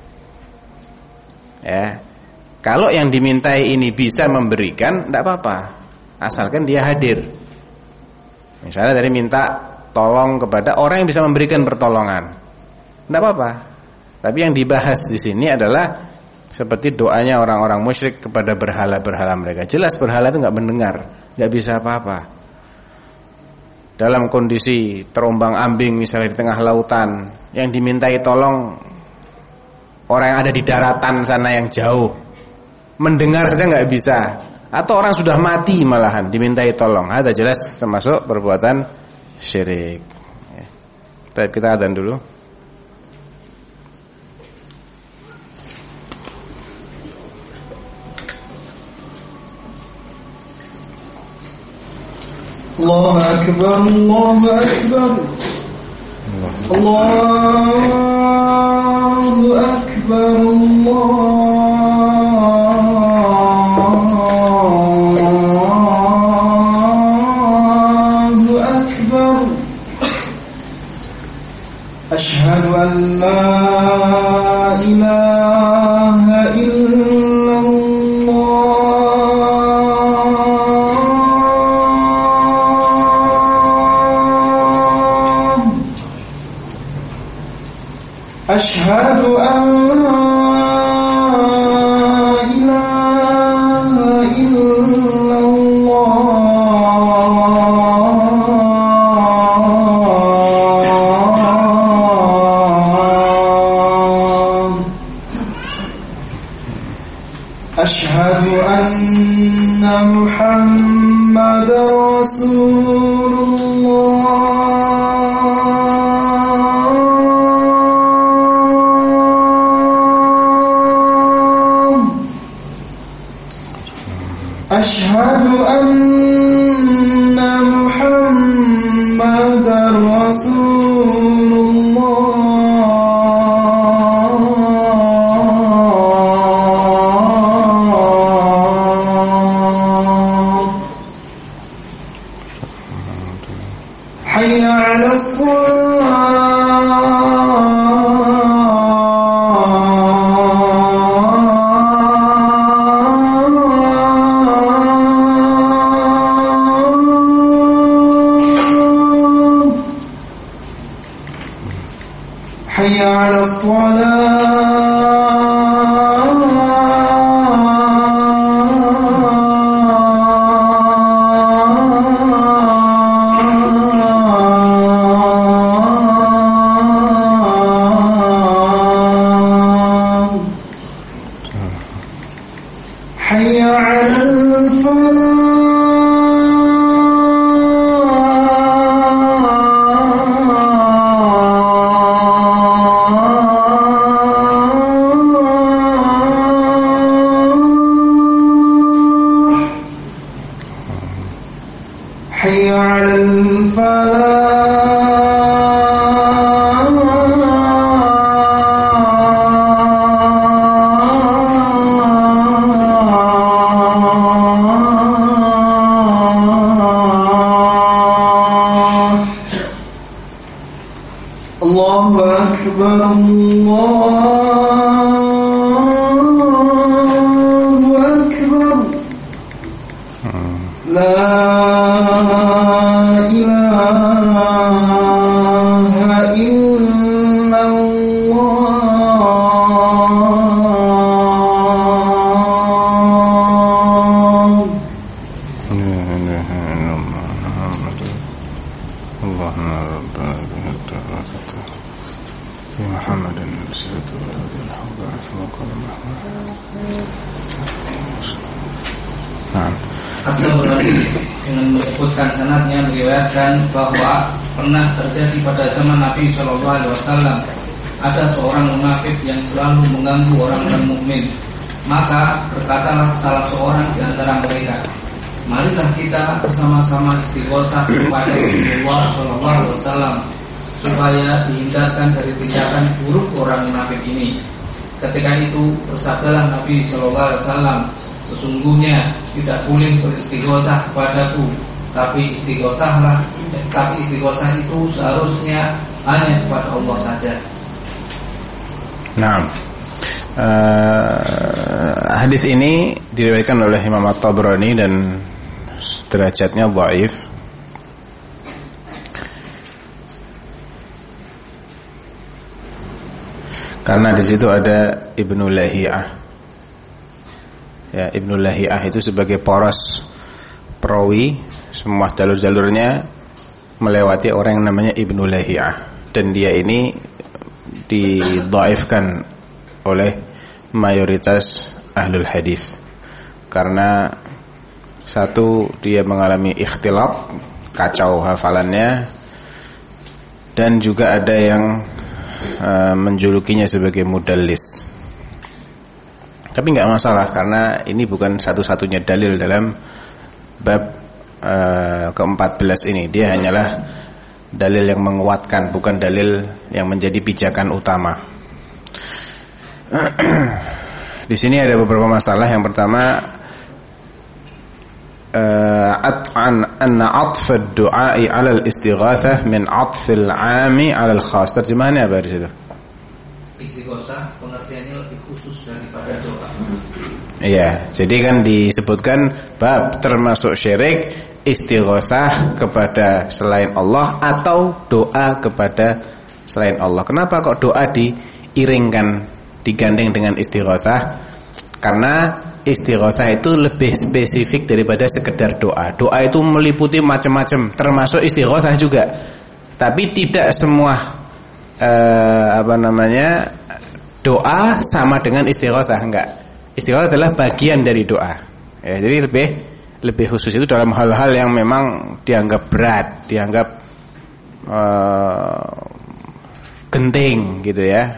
Ya, kalau yang dimintai ini bisa memberikan, tidak apa-apa, asalkan dia hadir. Misalnya dari minta tolong kepada orang yang bisa memberikan pertolongan, tidak apa-apa. Tapi yang dibahas di sini adalah seperti doanya orang-orang musyrik kepada berhala-berhala mereka. Jelas berhala itu nggak mendengar, nggak bisa apa-apa. Dalam kondisi terombang-ambing misalnya di tengah lautan, yang dimintai tolong orang yang ada di daratan sana yang jauh, mendengar saja nggak bisa. Atau orang sudah mati malahan dimintai tolong, ada jelas termasuk perbuatan syirik. Baik, kita adzan dulu. Allahu Akbar, Allahu Akbar, Allahu Akbar, Allahu Akbar. Asyhadu an la ilaha Asyhadu an la ilaha illallah. Asyhadu anna Muhammadar Rasulullah. Asyhadu anna Muhammadar Rasulullah. Hayya 'alas shalah. Hayya 'alas shalah. Allahu Akbar, Allahu Akbar. La ilaha illallah. Dengan menyebutkan sanadnya meriwayatkan bahwa pernah terjadi pada zaman Nabi SAW ada seorang munafik yang selalu mengganggu orang-orang mukmin. Maka berkatalah salah seorang di antara mereka, marilah kita bersama-sama istighosah kepada Rasulullah SAW supaya dihindarkan dari tindakan buruk orang munafik ini. Ketika itu bersabdalah Nabi SAW, sesungguhnya tidak boleh beristighosah kepadaku, tapi istighosah itu seharusnya hanya kepada Allah saja. Nah, hadis ini diriwayatkan oleh Imam At-Tabrani dan derajatnya dhaif. Karena di situ ada Ibnu Lahiyah. Ya, Ibnu Lahiyah itu sebagai poros perawi, semua jalur-jalurnya melewati orang yang namanya Ibnu Lahiyah, dan dia ini didhaifkan oleh mayoritas ahlul hadis karena satu, dia mengalami ikhtilaf, kacau hafalannya, dan juga ada yang menjulukinya sebagai mudallis. Tapi enggak masalah karena ini bukan satu-satunya dalil dalam bab ke-14 ini. Dia hanyalah dalil yang menguatkan, bukan dalil yang menjadi pijakan utama. Di sini ada beberapa masalah. Yang pertama, anna 'athf ad-du'a'i 'ala al-istighatsah min 'athf al-'ami 'ala al-khass. Terjemahannya apa di situ? Istighosah pengertiannya lebih khusus daripada doa. Iya, jadi kan disebutkan bab termasuk syirik istighosah kepada selain Allah atau doa kepada selain Allah. Kenapa kok doa diiringkan, digandeng dengan istighosah? Karena istighosah itu lebih spesifik daripada sekedar doa. Doa itu meliputi macam-macam, termasuk istighosah juga. Tapi tidak semua doa sama dengan istighosah, enggak. Istighosah adalah bagian dari doa. Ya, jadi lebih khusus itu dalam hal-hal yang memang dianggap berat, dianggap genting gitu ya.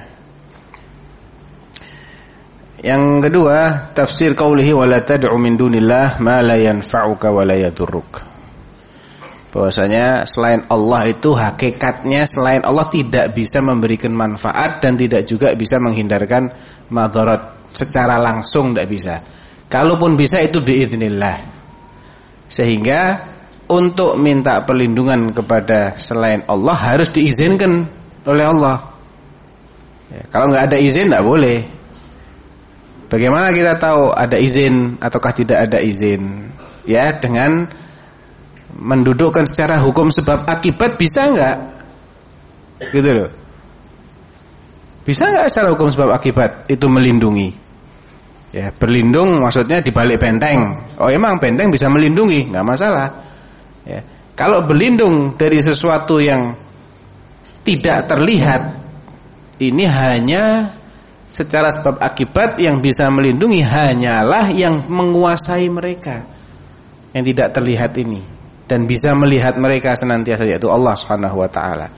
Yang kedua, tafsir qaulihi wala tad'u min dunillah ma la yanfa'uka wa la yadurruk. Bahwasanya selain Allah itu hakikatnya selain Allah tidak bisa memberikan manfaat dan tidak juga bisa menghindarkan madarat secara langsung, tidak bisa. Kalaupun bisa itu biiznillah. Sehingga untuk minta perlindungan kepada selain Allah harus diizinkan oleh Allah. Ya, kalau nggak ada izin tidak boleh. Bagaimana kita tahu ada izin ataukah tidak ada izin? Ya, dengan mendudukkan secara hukum sebab akibat, bisa enggak? Gitu loh. Bisa enggak secara hukum sebab akibat itu melindungi? Ya, berlindung maksudnya di balik benteng. Oh, emang benteng bisa melindungi, enggak masalah. Ya. Kalau berlindung dari sesuatu yang tidak terlihat, ini hanya secara sebab akibat, yang bisa melindungi hanyalah yang menguasai mereka yang tidak terlihat ini. Dan bisa melihat mereka senantiasa, yaitu Allah Subhanahu wa taala.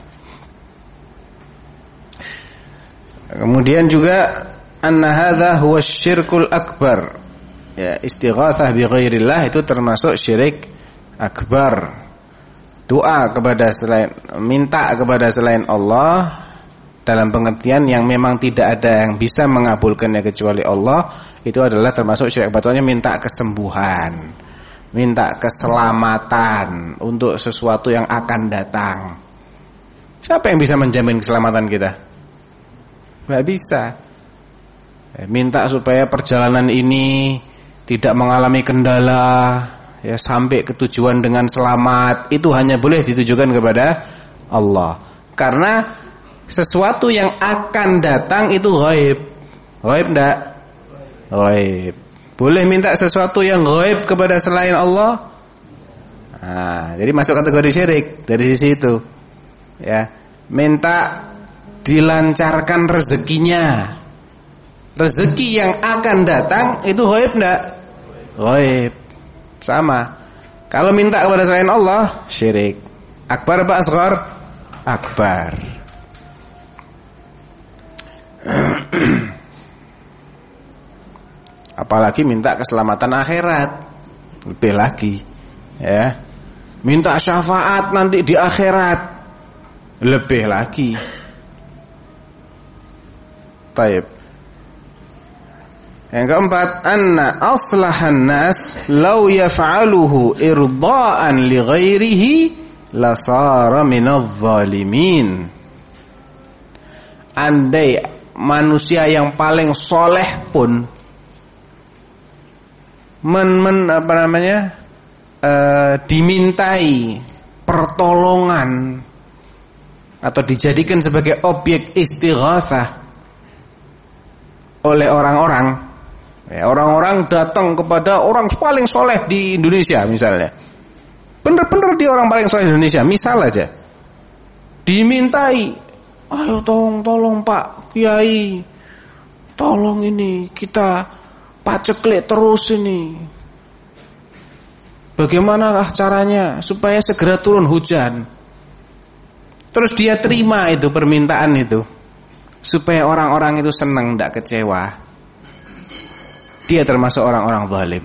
Kemudian juga anna hadza huwa syirkul akbar. Ya, istighatsah bi ghairillah itu termasuk syirik akbar. Doa kepada selain, minta kepada selain Allah dalam pengertian yang memang tidak ada yang bisa mengabulkannya kecuali Allah, itu adalah termasuk syirik akbar. Contohnya minta kesembuhan, minta keselamatan untuk sesuatu yang akan datang. Siapa yang bisa menjamin keselamatan kita? Nggak bisa. Minta supaya perjalanan ini tidak mengalami kendala, ya, sampai ke tujuan dengan selamat, itu hanya boleh ditujukan kepada Allah. Karena sesuatu yang akan datang itu ghaib. Ghaib enggak? Ghaib. Boleh minta sesuatu yang ghaib kepada selain Allah? Nah, jadi masuk kategori syirik dari sisi itu. Ya, minta dilancarkan rezekinya. Rezeki yang akan datang itu ghaib enggak? Ghaib. Sama. Kalau minta kepada selain Allah, syirik. Akbar apa asghar? Akbar. Apalagi minta keselamatan akhirat, lebih lagi, ya. Minta syafaat nanti di akhirat, lebih lagi. Taib. Yang keempat, anna aslahan nas law yaf'aluhu irda'an li ghairihi lasara minadh zalimin. Andai manusia yang paling soleh pun dimintai pertolongan atau dijadikan sebagai objek istighatsah oleh orang-orang, ya, orang-orang datang kepada orang paling soleh di Indonesia misalnya, bener-bener dia orang paling soleh di Indonesia, misal aja, dimintai, ayo tolong Pak Kiai, tolong ini kita paceklik terus ini, bagaimanakah caranya supaya segera turun hujan. Terus dia terima itu permintaan itu, supaya orang-orang itu senang, tidak kecewa. Dia termasuk orang-orang zalim.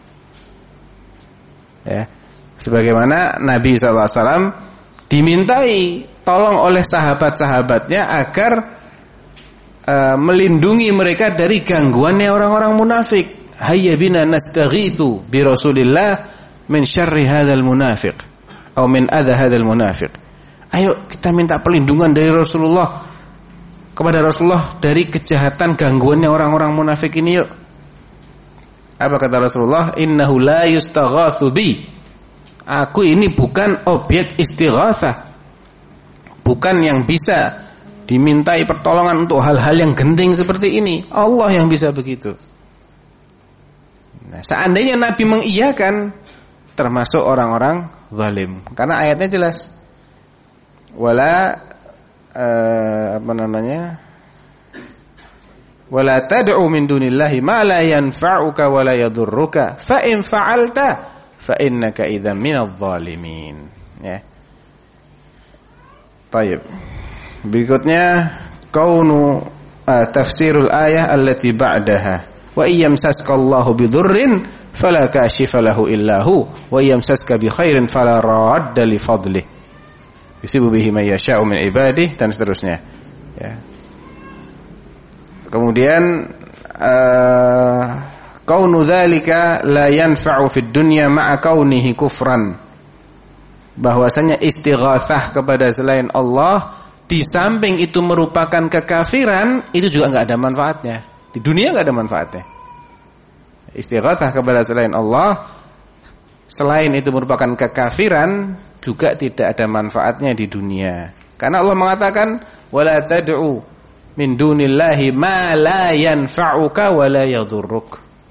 Ya, sebagaimana Nabi SAW dimintai tolong oleh sahabat-sahabatnya agar melindungi mereka dari gangguannya orang-orang munafik. Hayya bina nastaghitsu bi Rasulillah min syarri hadzal munafiq atau min adza hadzal munafiq. Ayo kita minta perlindungan dari Rasulullah, kepada Rasulullah dari kejahatan gangguannya orang-orang munafik ini yuk. Apa kata Rasulullah? Innahu la yustaghatsu bi. Aku ini bukan objek istighatsah, bukan yang bisa dimintai pertolongan untuk hal-hal yang genting seperti ini. Allah yang bisa begitu. Nah, seandainya Nabi mengiyakan, termasuk orang-orang zalim. Karena ayatnya jelas. Wala wala tad'u min dunillahi ma la yanfa'uka wa la yadurruka fa in fa'alta fa innaka idzan minadh dhalimin. Ya. Baik. Berikutnya kaunu tafsirul ayah allati ba'daha wa iyamsaskallahu bidurrin fala kashifa lahu illa hu wa iyamsaska bi khairin fala radda li fadlihi yusibu bihi may yasha'u min ibadihi dan seterusnya, ya. Kemudian kaunu dzalika la yanfa'u fid dunya ma'a kaunihi kufran, bahwasanya istighatsah kepada selain Allah di samping itu merupakan kekafiran, itu juga enggak ada manfaatnya. Di dunia enggak ada manfaatnya. Istighatsah kepada selain Allah, selain itu merupakan kekafiran, juga tidak ada manfaatnya di dunia. Karena Allah mengatakan wala tad'u min dunillahi ma la yanfa'uka wa la yadurruk.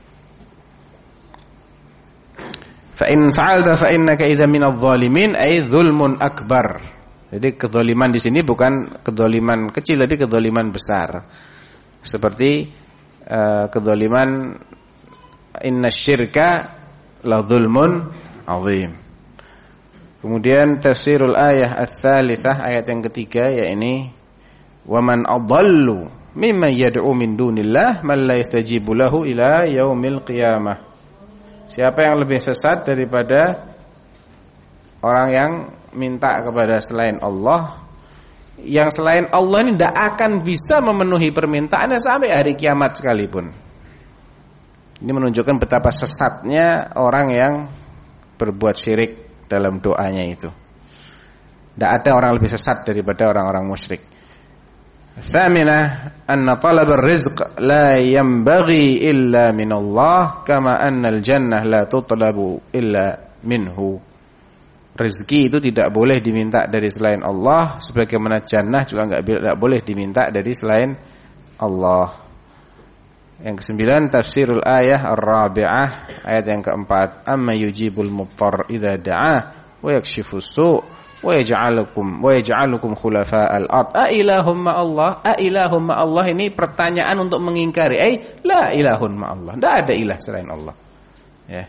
Fa in fa'alta fa innaka idzan minadh dhalimin ay dzulmun akbar. Jadi kedzaliman di sini bukan kedzaliman kecil, tapi kedzaliman besar. Seperti kedzaliman innasyirka la dzulmun azim. Kemudian tafsirul ayah ats-tsalitsah, ayat yang ketiga, yakni wa man adallu mimman yad'u min dunillah man la yastajibu lahu ila yaumil qiyamah. Siapa yang lebih sesat daripada orang yang minta kepada selain Allah, yang selain Allah ini tidak akan bisa memenuhi permintaannya sampai hari kiamat sekalipun. Ini menunjukkan betapa sesatnya orang yang berbuat syirik dalam doanya itu. Tidak ada orang lebih sesat daripada orang-orang musyrik. Tsaminah anna talab ar-rizq la yanbaghi illa min Allah kama anna al-jannah la tutlabu illa minhu. Rezeki itu tidak boleh diminta dari selain Allah, sebagaimana jannah juga tidak boleh diminta dari selain Allah. Yang kesembilan, tafsirul ayah ar-rabi'ah, ayat yang keempat, amma yujibul muttar idza da'ah wa yakshifus su' wa yaj'alukum khulafa'al ard. A ilahum ma Allah? A ilahum ma Allah ini pertanyaan untuk mengingkari. La ilahun ma Allah. Tidak ada ilah selain Allah. Ya.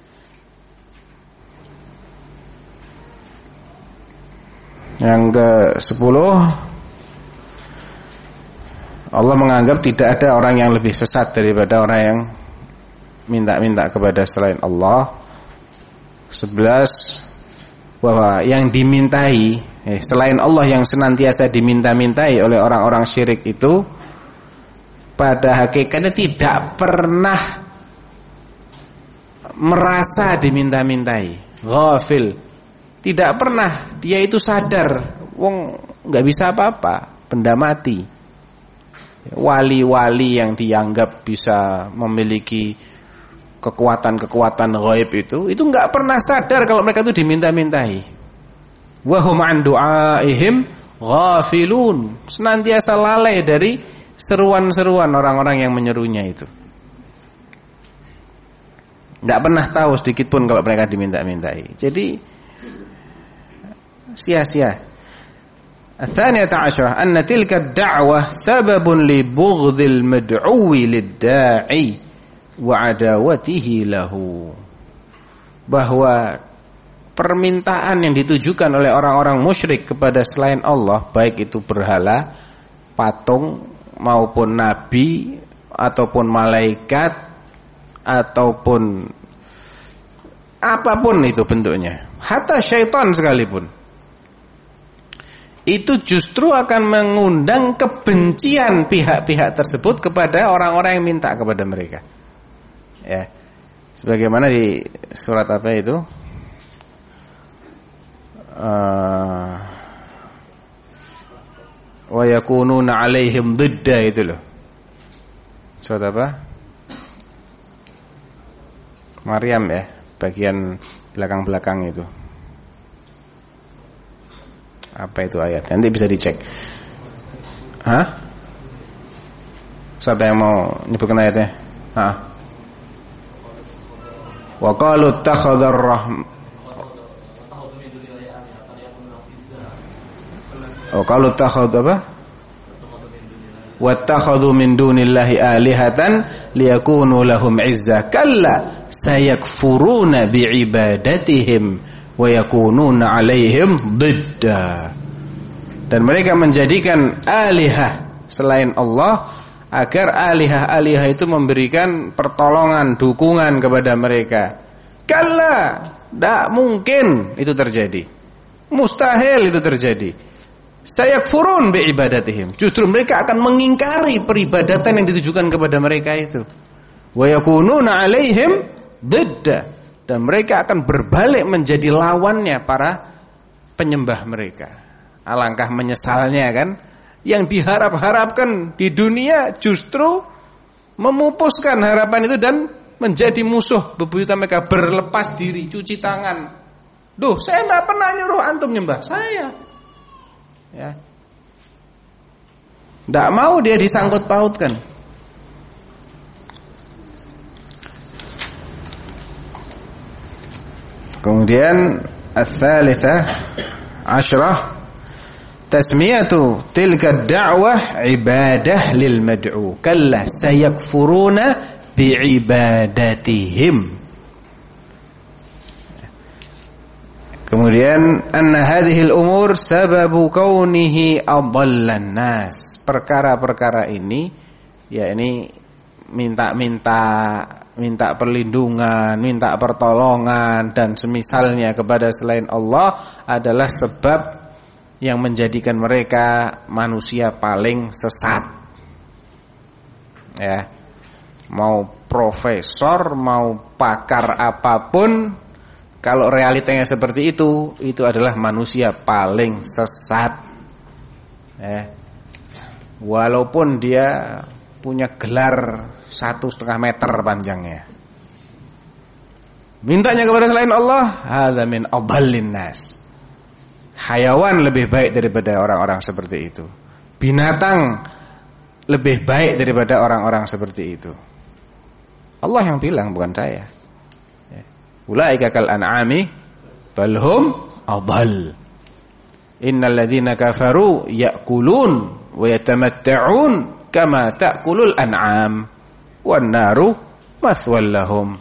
Yang ke-10, Allah menganggap tidak ada orang yang lebih sesat daripada orang yang minta-minta kepada selain Allah. 11, bahwa yang dimintai selain Allah yang senantiasa diminta-mintai oleh orang-orang syirik itu pada hakikatnya tidak pernah merasa diminta-mintai, ghafil. Tidak pernah dia itu sadar, wong enggak bisa apa-apa, benda mati. Wali-wali yang dianggap bisa memiliki kekuatan-kekuatan ghaib itu enggak pernah sadar kalau mereka itu diminta-mintai. Wa hum an du'aihim ghafilun. Senantiasa lalai dari seruan-seruan orang-orang yang menyerunya itu. Enggak pernah tahu sedikit pun kalau mereka diminta-mintai. Jadi sia-sia. Ats-tsaniyata 'asyrah anna tilka ad-da'wah sababun li bughdil mad'uwi lid-da'i wa adawatihi lahu. Bahwa permintaan yang ditujukan oleh orang-orang musyrik kepada selain Allah, baik itu berhala, patung maupun nabi ataupun malaikat ataupun apapun itu bentuknya, hatta syaitan sekalipun, itu justru akan mengundang kebencian pihak-pihak tersebut kepada orang-orang yang minta kepada mereka. Ya, sebagaimana di surat apa itu? Wa yakununa 'alaihim didda itu loh. Surat apa? Maryam ya, bagian belakang-belakang itu. Apa itu ayat? Nanti bisa dicek. Hah? Siapa yang mau nyebutkan ayatnya? Wa qalu ittakhadha ar-rahman wa qalu ittakhadha apa? Wattakhadhu min dunillahi alihatan liyakunu lahum 'izzah. Kalla sayakfuruna bi'ibadatihim wa yakununa 'alaihim didda. Dan mereka menjadikan alihah selain Allah agar alihah-alihah itu memberikan pertolongan, dukungan kepada mereka. Kalla, tidak mungkin itu terjadi. Mustahil itu terjadi. Sayakfurun bi'ibadatihim. Justru mereka akan mengingkari peribadatan yang ditujukan kepada mereka itu. Wa yakununa 'alaihim didda. Dan mereka akan berbalik menjadi lawannya para penyembah mereka. Alangkah menyesalnya kan. Yang diharap-harapkan di dunia justru memupuskan harapan itu dan menjadi musuh bebuyutan mereka, berlepas diri, cuci tangan. Duh, saya tidak pernah nyuruh antum nyembah saya. Ya. Tidak mau dia disangkut pautkan. Kemudian ats-tsalitsah 'asyrah tasmiyatu tilka ad-da'wah ibadah lil mad'u. Kalla sayakfuruna bi'ibadatihim. Kemudian anna hadhihi al-umur sababu kaunihi adallan nas. Perkara-perkara ini ya ini minta perlindungan, minta pertolongan dan semisalnya kepada selain Allah adalah sebab yang menjadikan mereka manusia paling sesat. Ya. Mau profesor, mau pakar apapun, kalau realitanya seperti itu adalah manusia paling sesat. Walaupun dia punya gelar 1,5 meter panjangnya, mintanya kepada selain Allah, hadza min adallin nas. Hayawan lebih baik daripada orang-orang seperti itu. Binatang lebih baik daripada orang-orang seperti itu. Allah yang bilang, bukan saya. Ulaika kal an'ami bal hum adall. Innal ladzina kafaru ya'kulun wa yatamatta'un kama ta'kulul an'am wan naru maswal lahum.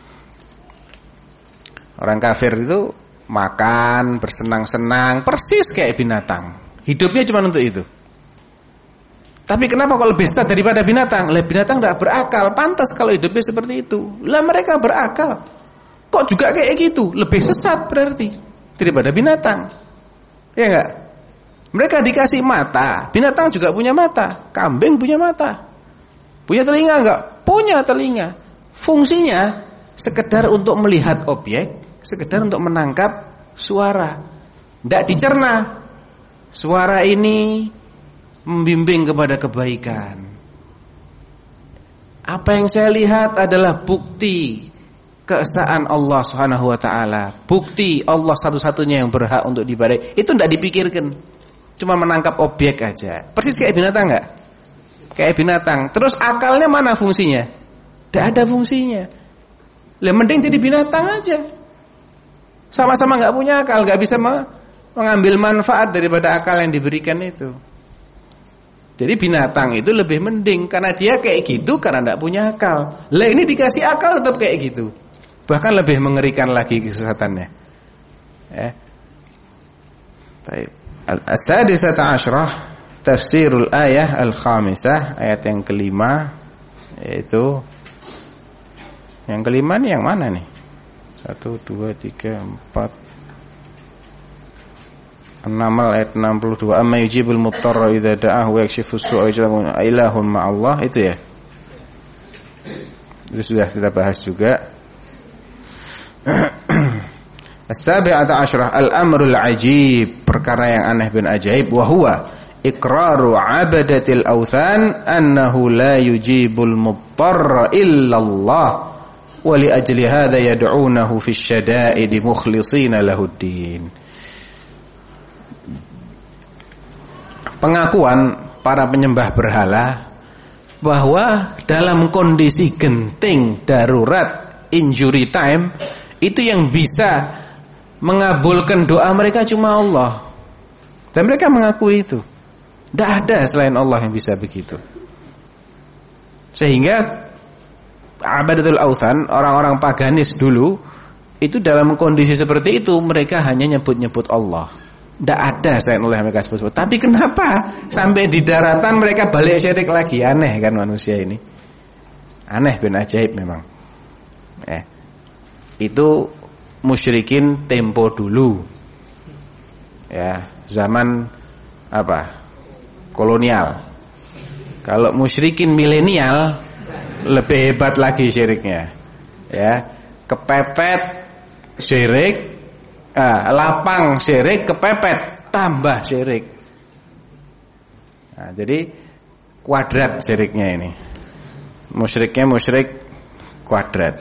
Orang kafir itu makan, bersenang-senang persis kayak binatang. Hidupnya cuma untuk itu. Tapi kenapa kalau lebih sesat daripada binatang? Lah binatang tidak berakal, pantas kalau hidupnya seperti itu. Lah mereka berakal, kok juga kayak gitu? Lebih sesat berarti daripada binatang. Ya enggak? Mereka dikasih mata, binatang juga punya mata, kambing punya mata. Punya telinga enggak? Punya telinga. Fungsinya sekedar untuk melihat objek, sekedar untuk menangkap suara. Tidak dicerna. Suara ini membimbing kepada kebaikan. Apa yang saya lihat adalah bukti keesaan Allah Subhanahu wa taala. Bukti Allah satu-satunya yang berhak untuk diibadahi. Itu tidak dipikirkan. Cuma menangkap objek aja. Persis kayak binatang enggak? Kayak binatang. Terus akalnya mana fungsinya? Tidak ada fungsinya. Lah mending jadi binatang aja. Sama-sama enggak punya akal, enggak bisa mengambil manfaat daripada akal yang diberikan itu. Jadi binatang itu lebih mending karena dia kayak gitu karena tidak punya akal. Lah ini dikasih akal tetap kayak gitu. Bahkan lebih mengerikan lagi kesesatannya. Baik. As-sadisata asyrah tafsirul ayah al-khamisah, ayat yang kelima, yaitu yang kelima nih yang mana nih? 1 2 3 4 An-Naml ayat 62. Amma yujibul muttarra idza da'ahu wa yakshifus su'a wa ilahun ma'allah, itu ya. Itu sudah kita bahas juga. As-sabi'ata asyrah al-amrul ajib, perkara yang aneh bin ajaib, wa huwa iqraru 'abadatil awthan annahu la yujibul muttarra illa Allah wa li ajli hadha yad'unahu fis syada'id mukhlishina lahuddin. Pengakuan para penyembah berhala bahwa dalam kondisi genting, darurat, injury time, itu yang bisa mengabulkan doa mereka cuma Allah. Dan mereka mengakui itu. Tidak ada selain Allah yang bisa begitu. Sehingga abadatul awthan, orang-orang paganis dulu, itu dalam kondisi seperti itu mereka hanya nyebut-nyebut Allah. Tidak ada selain Allah yang mereka sebut-sebut. Tapi kenapa sampai di daratan mereka balik syirik lagi? Aneh kan manusia ini. Aneh bin ajaib memang. Itu musyrikin tempo dulu. Ya, zaman apa? Kolonial. Kalau musyrikin milenial lebih hebat lagi syiriknya. Ya, kepepet syirik. Lapang syirik, kepepet tambah syirik. Nah, jadi kuadrat syiriknya ini. Musyriknya musyrik kuadrat.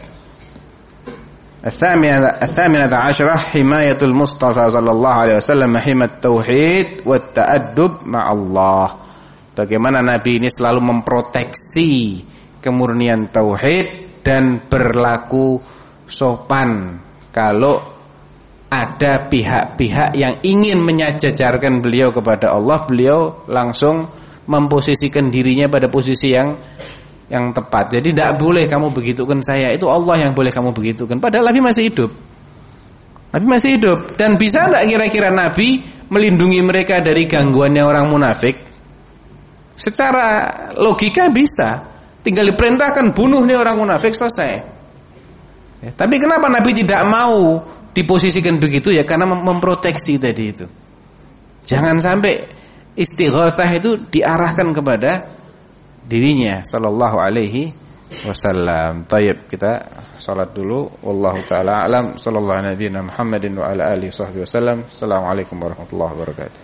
As-saminata asyrah himayatul Mustafa sallallahu alaihi wasallam himat tauhid wa ta'addub ma'allah. Bagaimana Nabi ini selalu memproteksi kemurnian tauhid dan berlaku sopan kalau ada pihak-pihak yang ingin menyajajarkan beliau kepada Allah, beliau langsung memposisikan dirinya pada posisi yang tepat. Jadi tidak boleh kamu begitukan saya, itu Allah yang boleh kamu begitukan. Padahal Nabi masih hidup. Nabi masih hidup. Dan bisa tidak kira-kira Nabi melindungi mereka dari gangguannya orang munafik? Secara logika bisa. Tinggal diperintahkan bunuh nih orang munafik, selesai. Ya, tapi kenapa Nabi tidak mau diposisikan begitu? Ya karena memproteksi tadi itu. Jangan sampai istighatsah itu diarahkan kepada dirinya sallallahu alaihi wasallam. Tayyib, kita salat dulu. Wallahu taala alam. Sallallahu alaihi Muhammadin wa ala alihi wasallam. Assalamualaikum warahmatullahi wabarakatuh.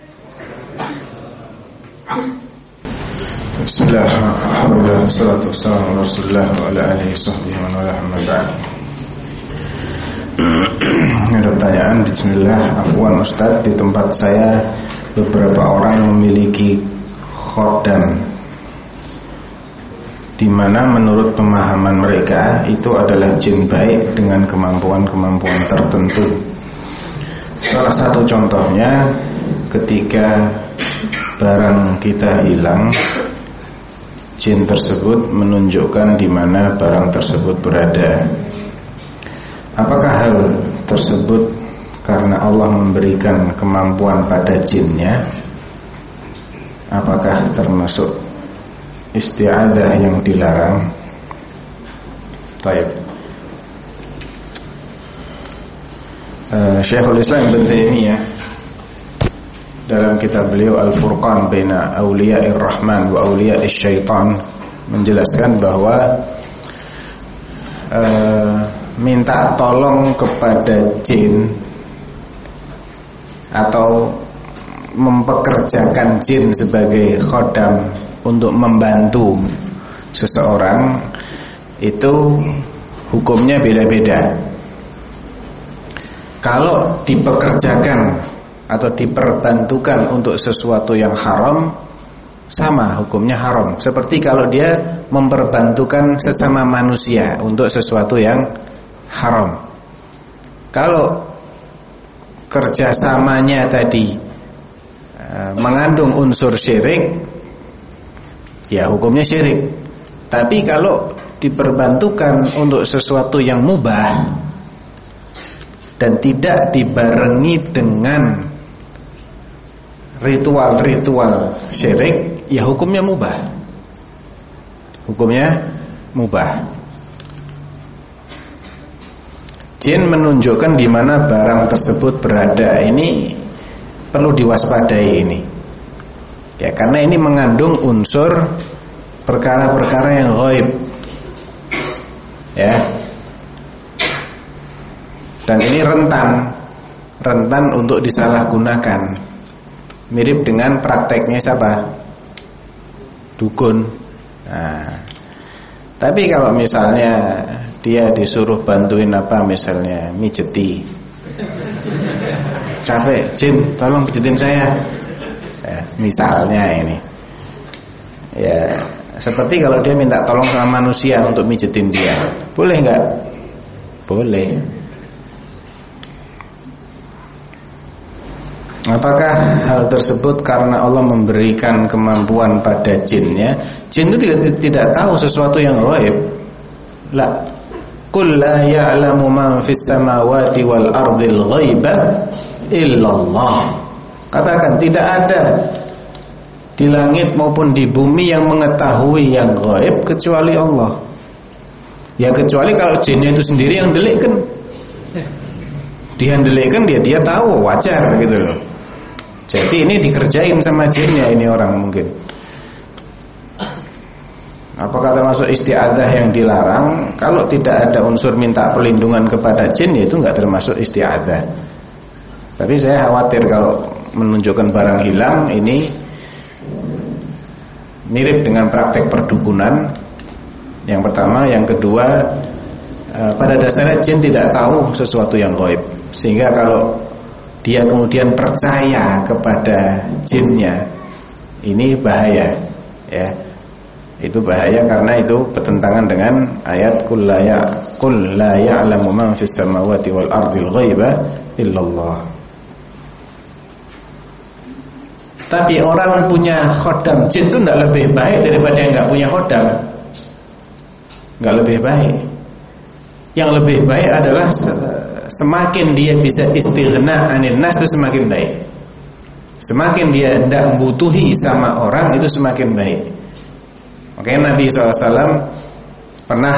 Bismillahirrahmanirrahim. Wassalatu wassalamu ala Rasulillah wa ala alihi washabbihi wa ala ba'd. Ada pertanyaan. Bismillah. Afwan Ustaz, di tempat saya beberapa orang memiliki khodam, di mana menurut pemahaman mereka itu adalah jin baik dengan kemampuan-kemampuan tertentu. Salah satu contohnya ketika barang kita hilang, jin tersebut menunjukkan di mana barang tersebut berada. Apakah hal tersebut karena Allah memberikan kemampuan pada jinnya? Apakah termasuk isti'adzah yang dilarang? Baik. Syekhul Islam Ibnu Taimiyah dalam kitab beliau Al-Furqan baina Auliya'ir Rahman wa Auliya'is Syaitan menjelaskan bahwa minta tolong kepada jin atau mempekerjakan jin sebagai khodam untuk membantu seseorang itu hukumnya beda-beda. Kalau dipekerjakan atau diperbantukan untuk sesuatu yang haram, sama hukumnya haram. Seperti kalau dia memperbantukan sesama manusia untuk sesuatu yang haram. Kalau kerjasamanya tadi mengandung unsur syirik, ya hukumnya syirik. Tapi kalau diperbantukan untuk sesuatu yang mubah dan tidak dibarengi dengan ritual-ritual syirik, ya hukumnya mubah. Hukumnya mubah. Jin menunjukkan di mana barang tersebut berada. Ini perlu diwaspadai ini. Ya, karena ini mengandung unsur perkara-perkara yang ghaib. Ya. Dan ini rentan untuk disalahgunakan. Mirip dengan prakteknya siapa? Dukun. Nah, tapi kalau misalnya dia disuruh bantuin apa, misalnya mijeti, capek, jin tolong pijetin saya, ya, misalnya ini, ya seperti kalau dia minta tolong sama manusia untuk mijetin dia, boleh nggak? Boleh. Apakah hal tersebut karena Allah memberikan kemampuan pada jinnya? Jin itu tidak tahu sesuatu yang ghaib. La, qul la ya'lamu man fis samawati wal ardil ghaiba illallah. Katakan tidak ada di langit maupun di bumi yang mengetahui yang ghaib kecuali Allah. Ya kecuali kalau jinnya itu sendiri yang delikkan. Dia delikkan, dia tahu, wajar gitu loh. Jadi ini dikerjain sama jinnya ini orang mungkin. Apakah termasuk isti'adzah yang dilarang? Kalau tidak ada unsur minta perlindungan kepada jin, ya itu enggak termasuk isti'adzah. Tapi saya khawatir kalau menunjukkan barang hilang ini mirip dengan praktek perdukunan. Yang pertama, yang kedua, pada dasarnya jin tidak tahu sesuatu yang ghaib. Sehingga kalau dia kemudian percaya kepada jinnya, ini bahaya, ya. Itu bahaya karena itu bertentangan dengan ayat qul la ya'lamu man fis samawati wal ardil ghaiba illallah. Tapi orang punya khodam jin itu tidak lebih baik daripada yang tidak punya khodam. Tidak lebih baik. Yang lebih baik adalah semakin dia bisa istighna anil nas itu semakin baik. Semakin dia tidak membutuhi sama orang itu semakin baik. Makanya Nabi SAW pernah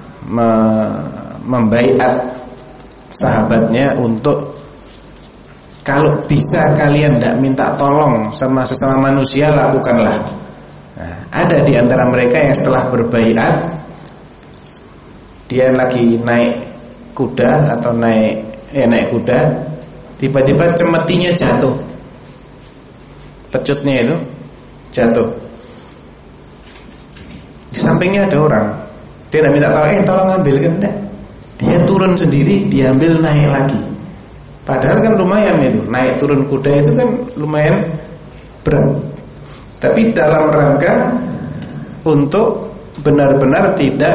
membaiat sahabatnya untuk kalau bisa kalian tidak minta tolong sama sesama manusia, lakukanlah. Nah, ada di antara mereka yang setelah berbaiat dia lagi naik kuda atau naik kuda, tiba-tiba cemetinya jatuh, pecutnya itu jatuh. Di sampingnya ada orang, dia tidak minta tolong, tolong ambilkan, enggak. Dia turun sendiri, diambil, naik lagi. Padahal kan lumayan itu, naik turun kuda itu kan lumayan berat. Tapi dalam rangka untuk benar-benar tidak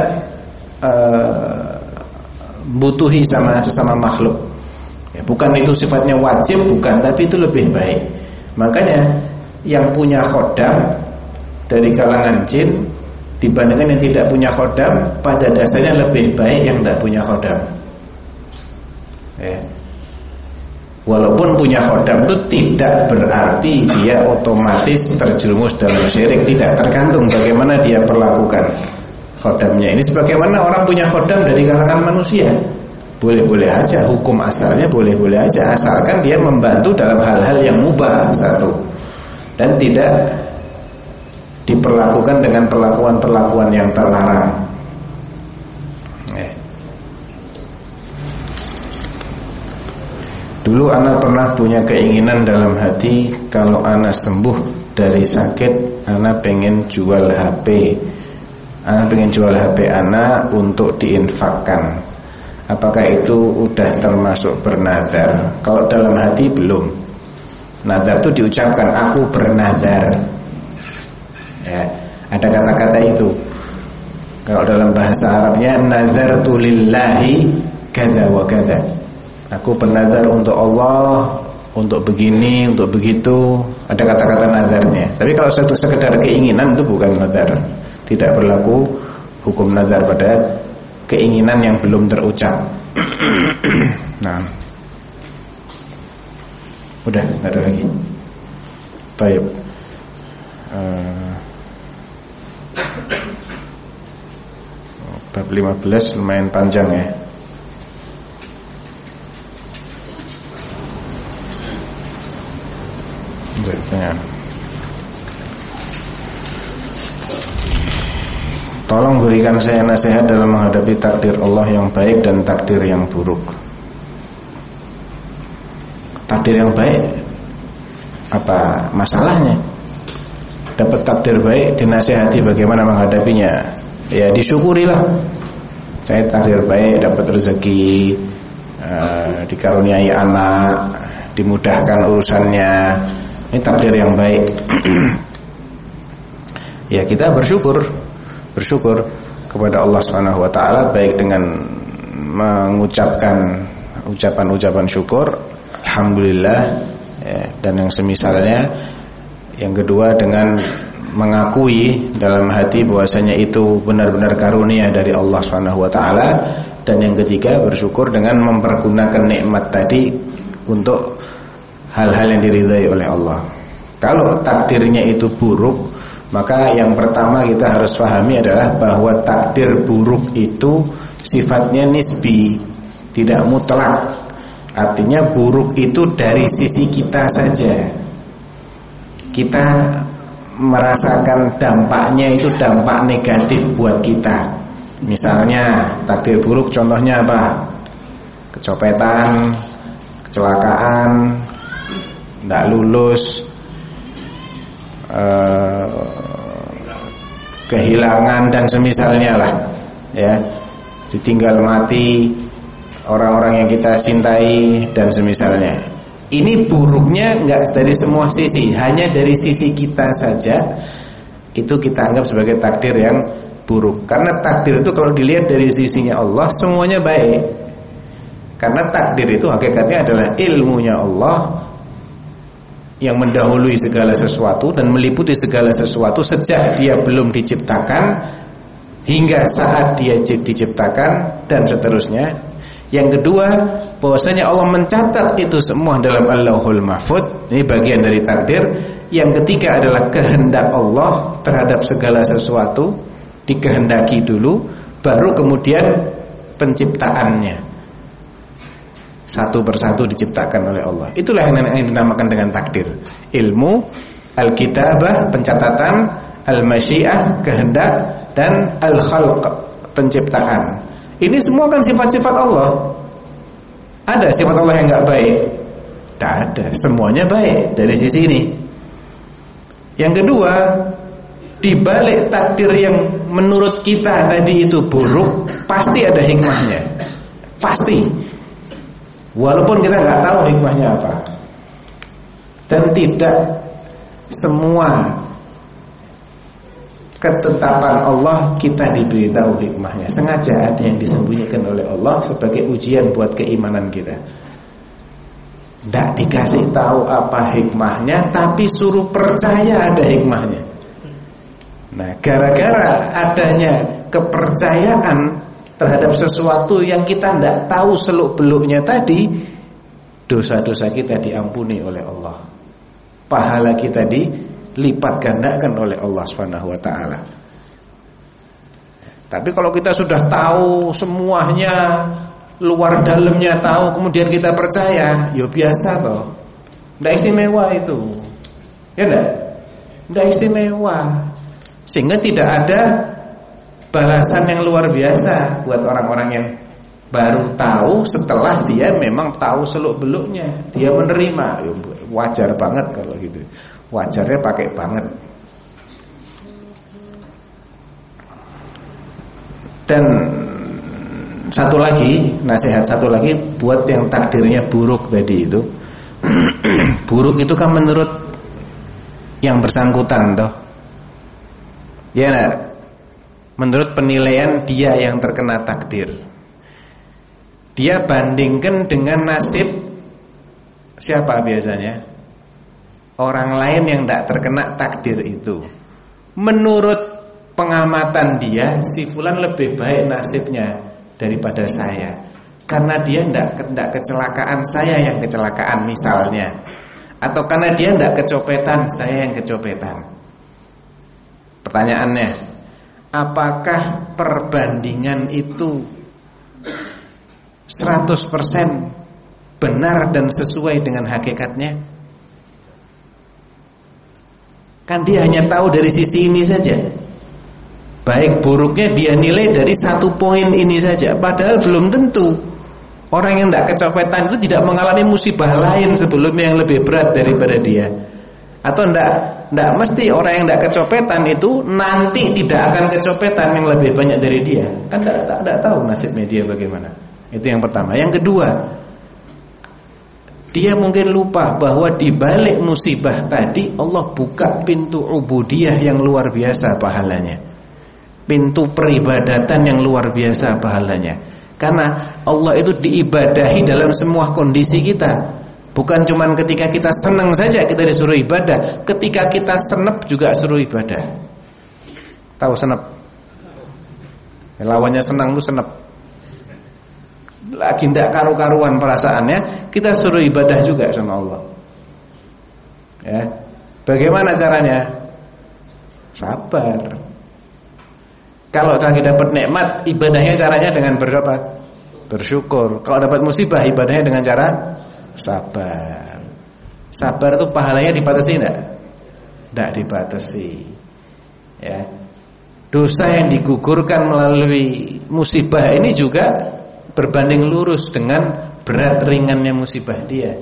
butuhi sama sesama makhluk. Ya, bukan itu sifatnya wajib, bukan, tapi itu lebih baik. Makanya yang punya khodam dari kalangan jin dibandingkan yang tidak punya khodam, pada dasarnya lebih baik yang tidak punya khodam. Ya. Walaupun punya khodam itu tidak berarti dia otomatis terjerumus dalam syirik. Tidak, tergantung bagaimana dia perlakukan khodamnya. Ini sebagaimana orang punya khodam dari kalangan manusia, boleh-boleh aja, hukum asalnya boleh-boleh aja, asalkan dia membantu dalam hal-hal yang mubah, satu, dan tidak diperlakukan dengan perlakuan-perlakuan yang terlarang. Dulu ana pernah punya keinginan dalam hati, kalau ana sembuh dari sakit, ana pengen jual HP. Ana pengen jual HP ana untuk diinfakkan. Apakah itu udah termasuk bernazar? Kalau dalam hati belum. Nazar itu diucapkan, aku bernazar. Ya, ada kata-kata itu. Kalau dalam bahasa Arabnya, nazartu lillahi kadza wa kadza. Aku bernazar untuk Allah, untuk begini, untuk begitu. Ada kata-kata nazarnya. Tapi kalau sekedar keinginan, itu bukan nazar. Tidak berlaku hukum nazar pada keinginan yang belum terucap. Nah, udah, nggak ada lagi. Taib. Bab 15 lumayan panjang ya. Tolong berikan saya nasihat dalam menghadapi takdir Allah yang baik dan takdir yang buruk. Takdir yang baik, apa masalahnya? Dapat takdir baik, dinasihati bagaimana menghadapinya. Ya disyukurilah. Saya takdir baik, dapat rezeki, dikaruniai anak, dimudahkan urusannya. Ini takdir yang baik. Ya kita bersyukur kepada Allah Subhanahu wa taala, baik dengan mengucapkan ucapan-ucapan syukur, alhamdulillah ya, dan yang semisalnya. Yang kedua dengan mengakui dalam hati bahwasanya itu benar-benar karunia dari Allah Subhanahu wa taala, dan yang ketiga bersyukur dengan mempergunakan nikmat tadi untuk hal-hal yang diridhai oleh Allah. Kalau takdirnya itu buruk, maka yang pertama kita harus pahami adalah bahwa takdir buruk itu sifatnya nisbi, tidak mutlak. Artinya buruk itu dari sisi kita saja. Kita merasakan dampaknya itu dampak negatif buat kita. Misalnya takdir buruk contohnya apa? Kecopetan, kecelakaan, tidak lulus, kehilangan dan semisalnya lah, ya, ditinggal mati orang-orang yang kita cintai dan semisalnya. Ini buruknya enggak dari semua sisi, hanya dari sisi kita saja. Itu kita anggap sebagai takdir yang buruk. Karena takdir itu kalau dilihat dari sisinya Allah, semuanya baik. Karena takdir itu hakikatnya adalah ilmunya Allah yang mendahului segala sesuatu dan meliputi segala sesuatu sejak dia belum diciptakan hingga saat dia diciptakan dan seterusnya. Yang kedua, bahwasanya Allah mencatat itu semua dalam Allahul Mahfud. Ini bagian dari takdir. Yang ketiga adalah kehendak Allah terhadap segala sesuatu, dikehendaki dulu, baru kemudian penciptaannya. Satu persatu diciptakan oleh Allah. Itulah yang dinamakan dengan takdir. Ilmu, al-kitabah, pencatatan, al-masyiah, kehendak, dan al-khalq, penciptaan. Ini semua kan sifat-sifat Allah. Ada sifat Allah yang enggak baik? Tidak ada, semuanya baik dari sisi ini. Yang kedua, di balik takdir yang menurut kita tadi itu buruk, pasti ada hikmahnya. Pasti. Walaupun kita nggak tahu hikmahnya apa. Dan tidak semua ketetapan Allah kita diberitahu hikmahnya. Sengaja ada yang disembunyikan oleh Allah sebagai ujian buat keimanan kita. Tidak dikasih tahu apa hikmahnya, tapi suruh percaya ada hikmahnya. Nah, gara-gara adanya kepercayaan terhadap sesuatu yang kita tidak tahu seluk-beluknya tadi, dosa-dosa kita diampuni oleh Allah. Pahala kita dilipat gandakan oleh Allah Subhanahu wa taala. Tapi kalau kita sudah tahu semuanya, luar dalamnya tahu, kemudian kita percaya, ya biasa toh. Tidak istimewa itu. Ya enggak? Tidak istimewa. Sehingga tidak ada balasan yang luar biasa buat orang-orang yang baru tahu setelah dia memang tahu seluk-beluknya. Dia menerima, ya, wajar banget kalau gitu. Wajarnya pakai banget. Dan satu lagi, nasihat satu lagi buat yang takdirnya buruk tadi itu. Buruk itu kan menurut yang bersangkutan toh. Ya nah, menurut penilaian dia yang terkena takdir. Dia bandingkan dengan nasib siapa biasanya? Orang lain yang tidak terkena takdir itu. Menurut pengamatan dia, si fulan lebih baik nasibnya daripada saya. Karena dia tidak kecelakaan, saya yang kecelakaan misalnya. Atau karena dia tidak kecopetan, saya yang kecopetan. Pertanyaannya, apakah perbandingan itu 100% benar dan sesuai dengan hakikatnya? Kan dia hanya tahu dari sisi ini saja. Baik buruknya dia nilai dari satu poin ini saja. Padahal belum tentu orang yang tidak kecopetan itu tidak mengalami musibah lain sebelumnya yang lebih berat daripada dia. Atau tidak mesti orang yang tidak kecopetan itu nanti tidak akan kecopetan yang lebih banyak dari dia. Kan tidak tahu nasibnya dia bagaimana. Itu yang pertama. Yang kedua, dia mungkin lupa bahwa di balik musibah tadi Allah buka pintu ubudiyah yang luar biasa pahalanya. Pintu peribadatan yang luar biasa pahalanya. Karena Allah itu diibadahi dalam semua kondisi kita. Bukan cuma ketika kita senang saja kita disuruh ibadah, ketika kita senep juga suruh ibadah. Tahu senep? Lawannya senang itu senep. Lagi tidak karu-karuan perasaannya, kita suruh ibadah juga sama Allah. Ya. Bagaimana caranya? Sabar. Kalau lagi dapat nikmat, ibadahnya caranya dengan berapa? Bersyukur. Kalau dapat musibah, ibadahnya dengan cara sabar. Sabar itu pahalanya dibatasi enggak? Tidak dibatasi. Ya. Dosa yang digugurkan melalui musibah ini juga berbanding lurus dengan berat ringannya musibah dia.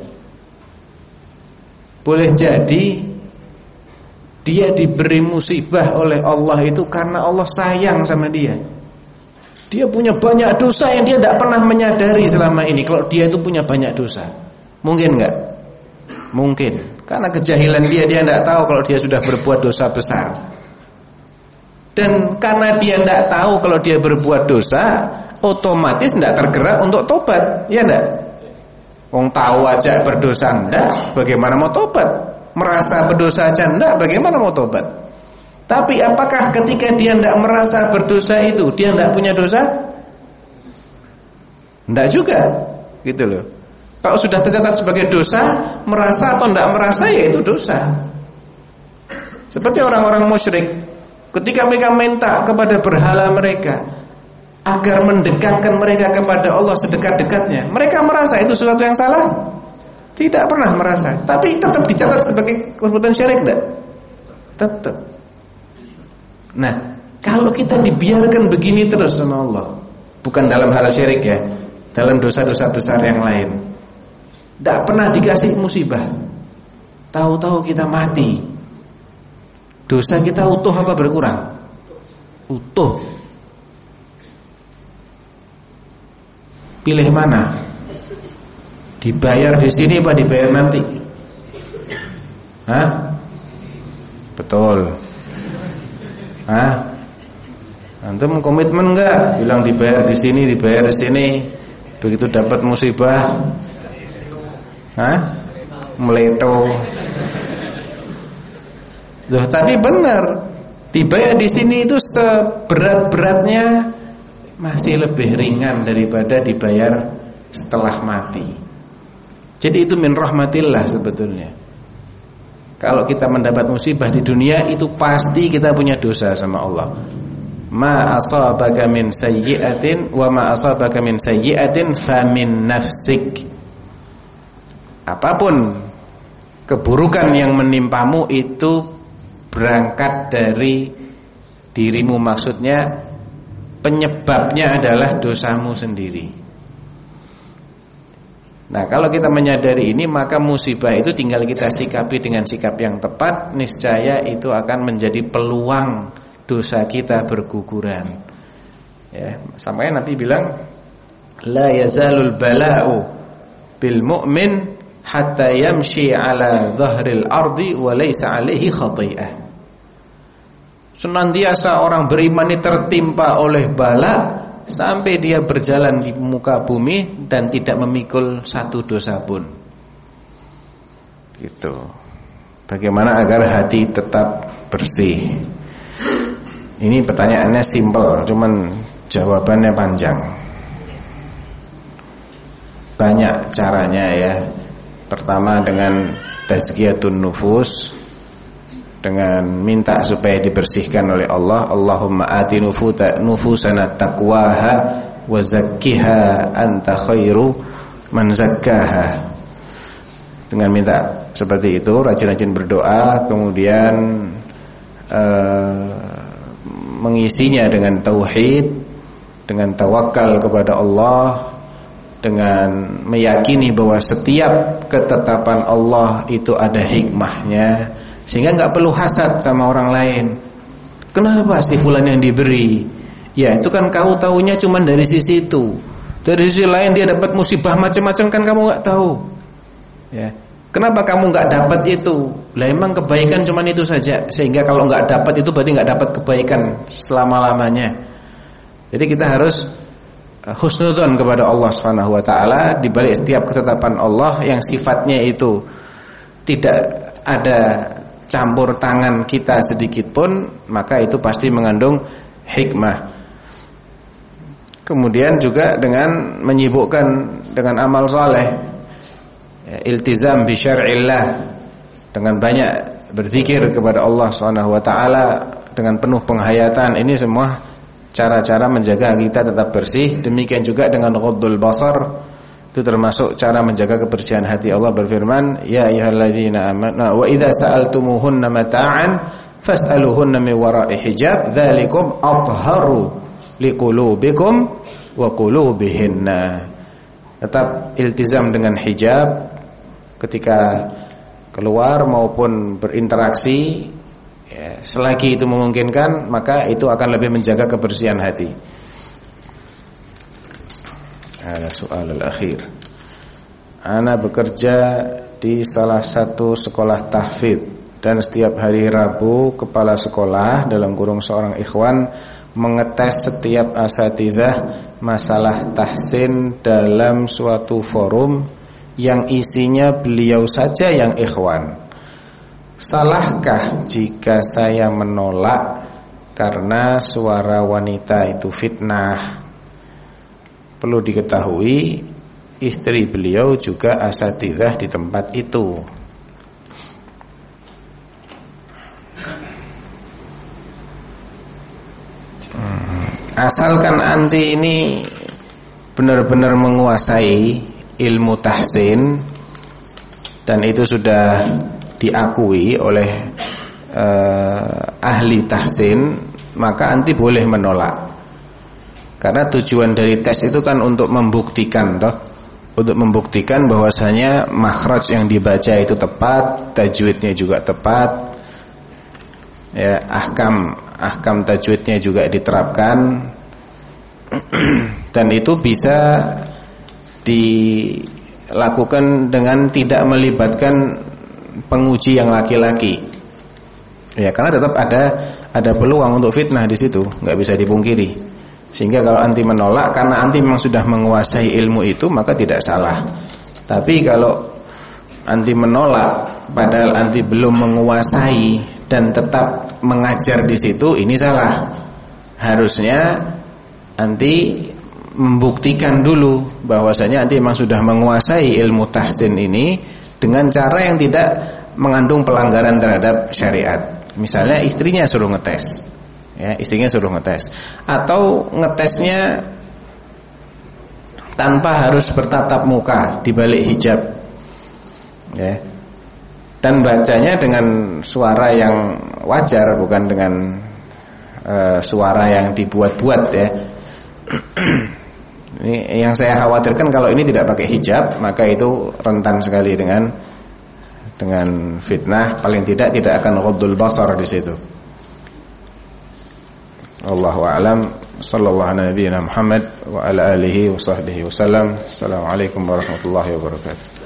Boleh jadi dia diberi musibah oleh Allah itu karena Allah sayang sama dia. Dia punya banyak dosa yang dia tidak pernah menyadari selama ini. Kalau dia itu punya banyak dosa, mungkin enggak? Mungkin. Karena kejahilan dia tidak tahu kalau dia sudah berbuat dosa besar. Dan karena dia tidak tahu kalau dia berbuat dosa, otomatis tidak tergerak untuk tobat. Ya enggak? Wong tahu aja berdosa enggak, bagaimana mau tobat? Merasa berdosa aja enggak, bagaimana mau tobat? Tapi apakah ketika dia tidak merasa berdosa itu, dia tidak punya dosa? Enggak juga, gitu loh. Kalau sudah tercatat sebagai dosa, merasa atau tidak merasa ya itu dosa. Seperti orang-orang musyrik, ketika mereka minta kepada berhala mereka agar mendekatkan mereka kepada Allah sedekat-dekatnya, mereka merasa itu sesuatu yang salah? Tidak pernah merasa. Tapi tetap dicatat sebagai perbuatan syirik tidak? Tetap. Nah, kalau kita dibiarkan begini terus sama Allah, Bukan dalam hal syirik ya, dalam dosa-dosa besar yang lain. Tidak pernah dikasih musibah, tahu-tahu kita mati. Dosa kita utuh apa berkurang? Utuh. Pilih mana? Dibayar di sini apa dibayar nanti? Hah? Betul. Hah? Antum komitmen enggak? Bilang dibayar di sini, dibayar di sini. Begitu dapat musibah, hah? Meleto. Loh, tapi benar. Dibayar di sini itu seberat-beratnya masih lebih ringan daripada dibayar setelah mati. Jadi itu min rahmatillah sebetulnya. Kalau kita mendapat musibah di dunia itu pasti kita punya dosa sama Allah. Ma asabaka min sayyi'atin wa ma asabaka min sayyi'atin fa min nafsik. Apapun keburukan yang menimpamu itu berangkat dari dirimu, maksudnya penyebabnya adalah dosamu sendiri. Nah, kalau kita menyadari ini, maka musibah itu tinggal kita sikapi dengan sikap yang tepat, niscaya itu akan menjadi peluang dosa kita berguguran. Ya, sampai Nabi bilang, la yazalul bala'u bil mu'min hatta yamshi ala dhahril ardi wa laysa alaihi khati'ah. Senantiasa orang beriman ini tertimpa oleh bala sampai dia berjalan di muka bumi dan tidak memikul satu dosa pun. Gitu. Bagaimana agar hati tetap bersih? Ini pertanyaannya simpel, cuman jawabannya panjang. Banyak caranya ya. Pertama dengan tazkiyatun nufus, dengan minta supaya dibersihkan oleh Allah. Allahumma ati nufusana taqwaha wa zakkiha anta khairu man zakkaha. Dengan minta seperti itu, rajin-rajin berdoa, kemudian mengisinya dengan tauhid, dengan tawakal kepada Allah, dengan meyakini bahwa setiap ketetapan Allah itu ada hikmahnya, sehingga enggak perlu hasad sama orang lain. Kenapa si fulan yang diberi? Ya, itu kan kau tahunya cuma dari sisi itu. Dari sisi lain dia dapat musibah macam-macam kan kamu enggak tahu. Ya. Kenapa kamu enggak dapat itu? Lah emang kebaikan cuma itu saja. Sehingga kalau enggak dapat itu berarti enggak dapat kebaikan selama-lamanya. Jadi kita harus husnudzon kepada Allah Subhanahu wa taala di balik setiap ketetapan Allah yang sifatnya itu tidak ada campur tangan kita sedikit pun, maka itu pasti mengandung hikmah. Kemudian juga dengan menyibukkan dengan amal saleh, iltizam bi syar'illah, dengan banyak berzikir kepada Allah Subhanahu wa taala dengan penuh penghayatan. Ini semua cara-cara menjaga kita tetap bersih. Demikian juga dengan ghaddul basar, itu termasuk cara menjaga kebersihan hati. Allah berfirman, ya ayyuhalladzina amanu wa idza sa'altumuhunna mata'an fas'aluhunna min wara'i hijab dzalikum athharu liqulubikum wa qulubihinna. Tetap iltizam dengan hijab ketika keluar maupun berinteraksi ya, selagi itu memungkinkan, maka itu akan lebih menjaga kebersihan hati. Ada soal akhir. Ana bekerja di salah satu sekolah tahfidz dan setiap hari Rabu kepala sekolah dalam kurung seorang ikhwan mengetes setiap asatizah masalah tahsin dalam suatu forum yang isinya beliau saja yang ikhwan. Salahkah jika saya menolak karena suara wanita itu fitnah? Perlu diketahui, istri beliau juga asatizah di tempat itu. Asalkan anti ini benar-benar menguasai ilmu tahsin dan itu sudah diakui oleh ahli tahsin, maka anti boleh menolak. Karena tujuan dari tes itu kan untuk membuktikan toh, untuk membuktikan bahwasanya makhraj yang dibaca itu tepat, tajwidnya juga tepat, ya, ahkam tajwidnya juga diterapkan, dan itu bisa dilakukan dengan tidak melibatkan penguji yang laki-laki. Ya, karena tetap ada peluang untuk fitnah di situ, nggak bisa dipungkiri. Sehingga kalau anti menolak karena anti memang sudah menguasai ilmu itu, maka tidak salah. Tapi kalau anti menolak padahal anti belum menguasai dan tetap mengajar di situ, ini salah. Harusnya anti membuktikan dulu bahwasanya anti memang sudah menguasai ilmu tahsin ini dengan cara yang tidak mengandung pelanggaran terhadap syariat. Misalnya istrinya suruh ngetes, ya, istrinya suruh ngetes, atau ngetesnya tanpa harus bertatap muka di balik hijab, ya, dan bacanya dengan suara yang wajar, bukan dengan suara yang dibuat-buat, ya. Ini yang saya khawatirkan, kalau ini tidak pakai hijab, maka itu rentan sekali dengan fitnah. Paling tidak akan ghaddul basar di situ. Wallahu a'lam. Sallallahu ala nabiyyina Muhammad wa ala alihi wa sahbihi wasallam. Assalamualaikum warahmatullahi wabarakatuh.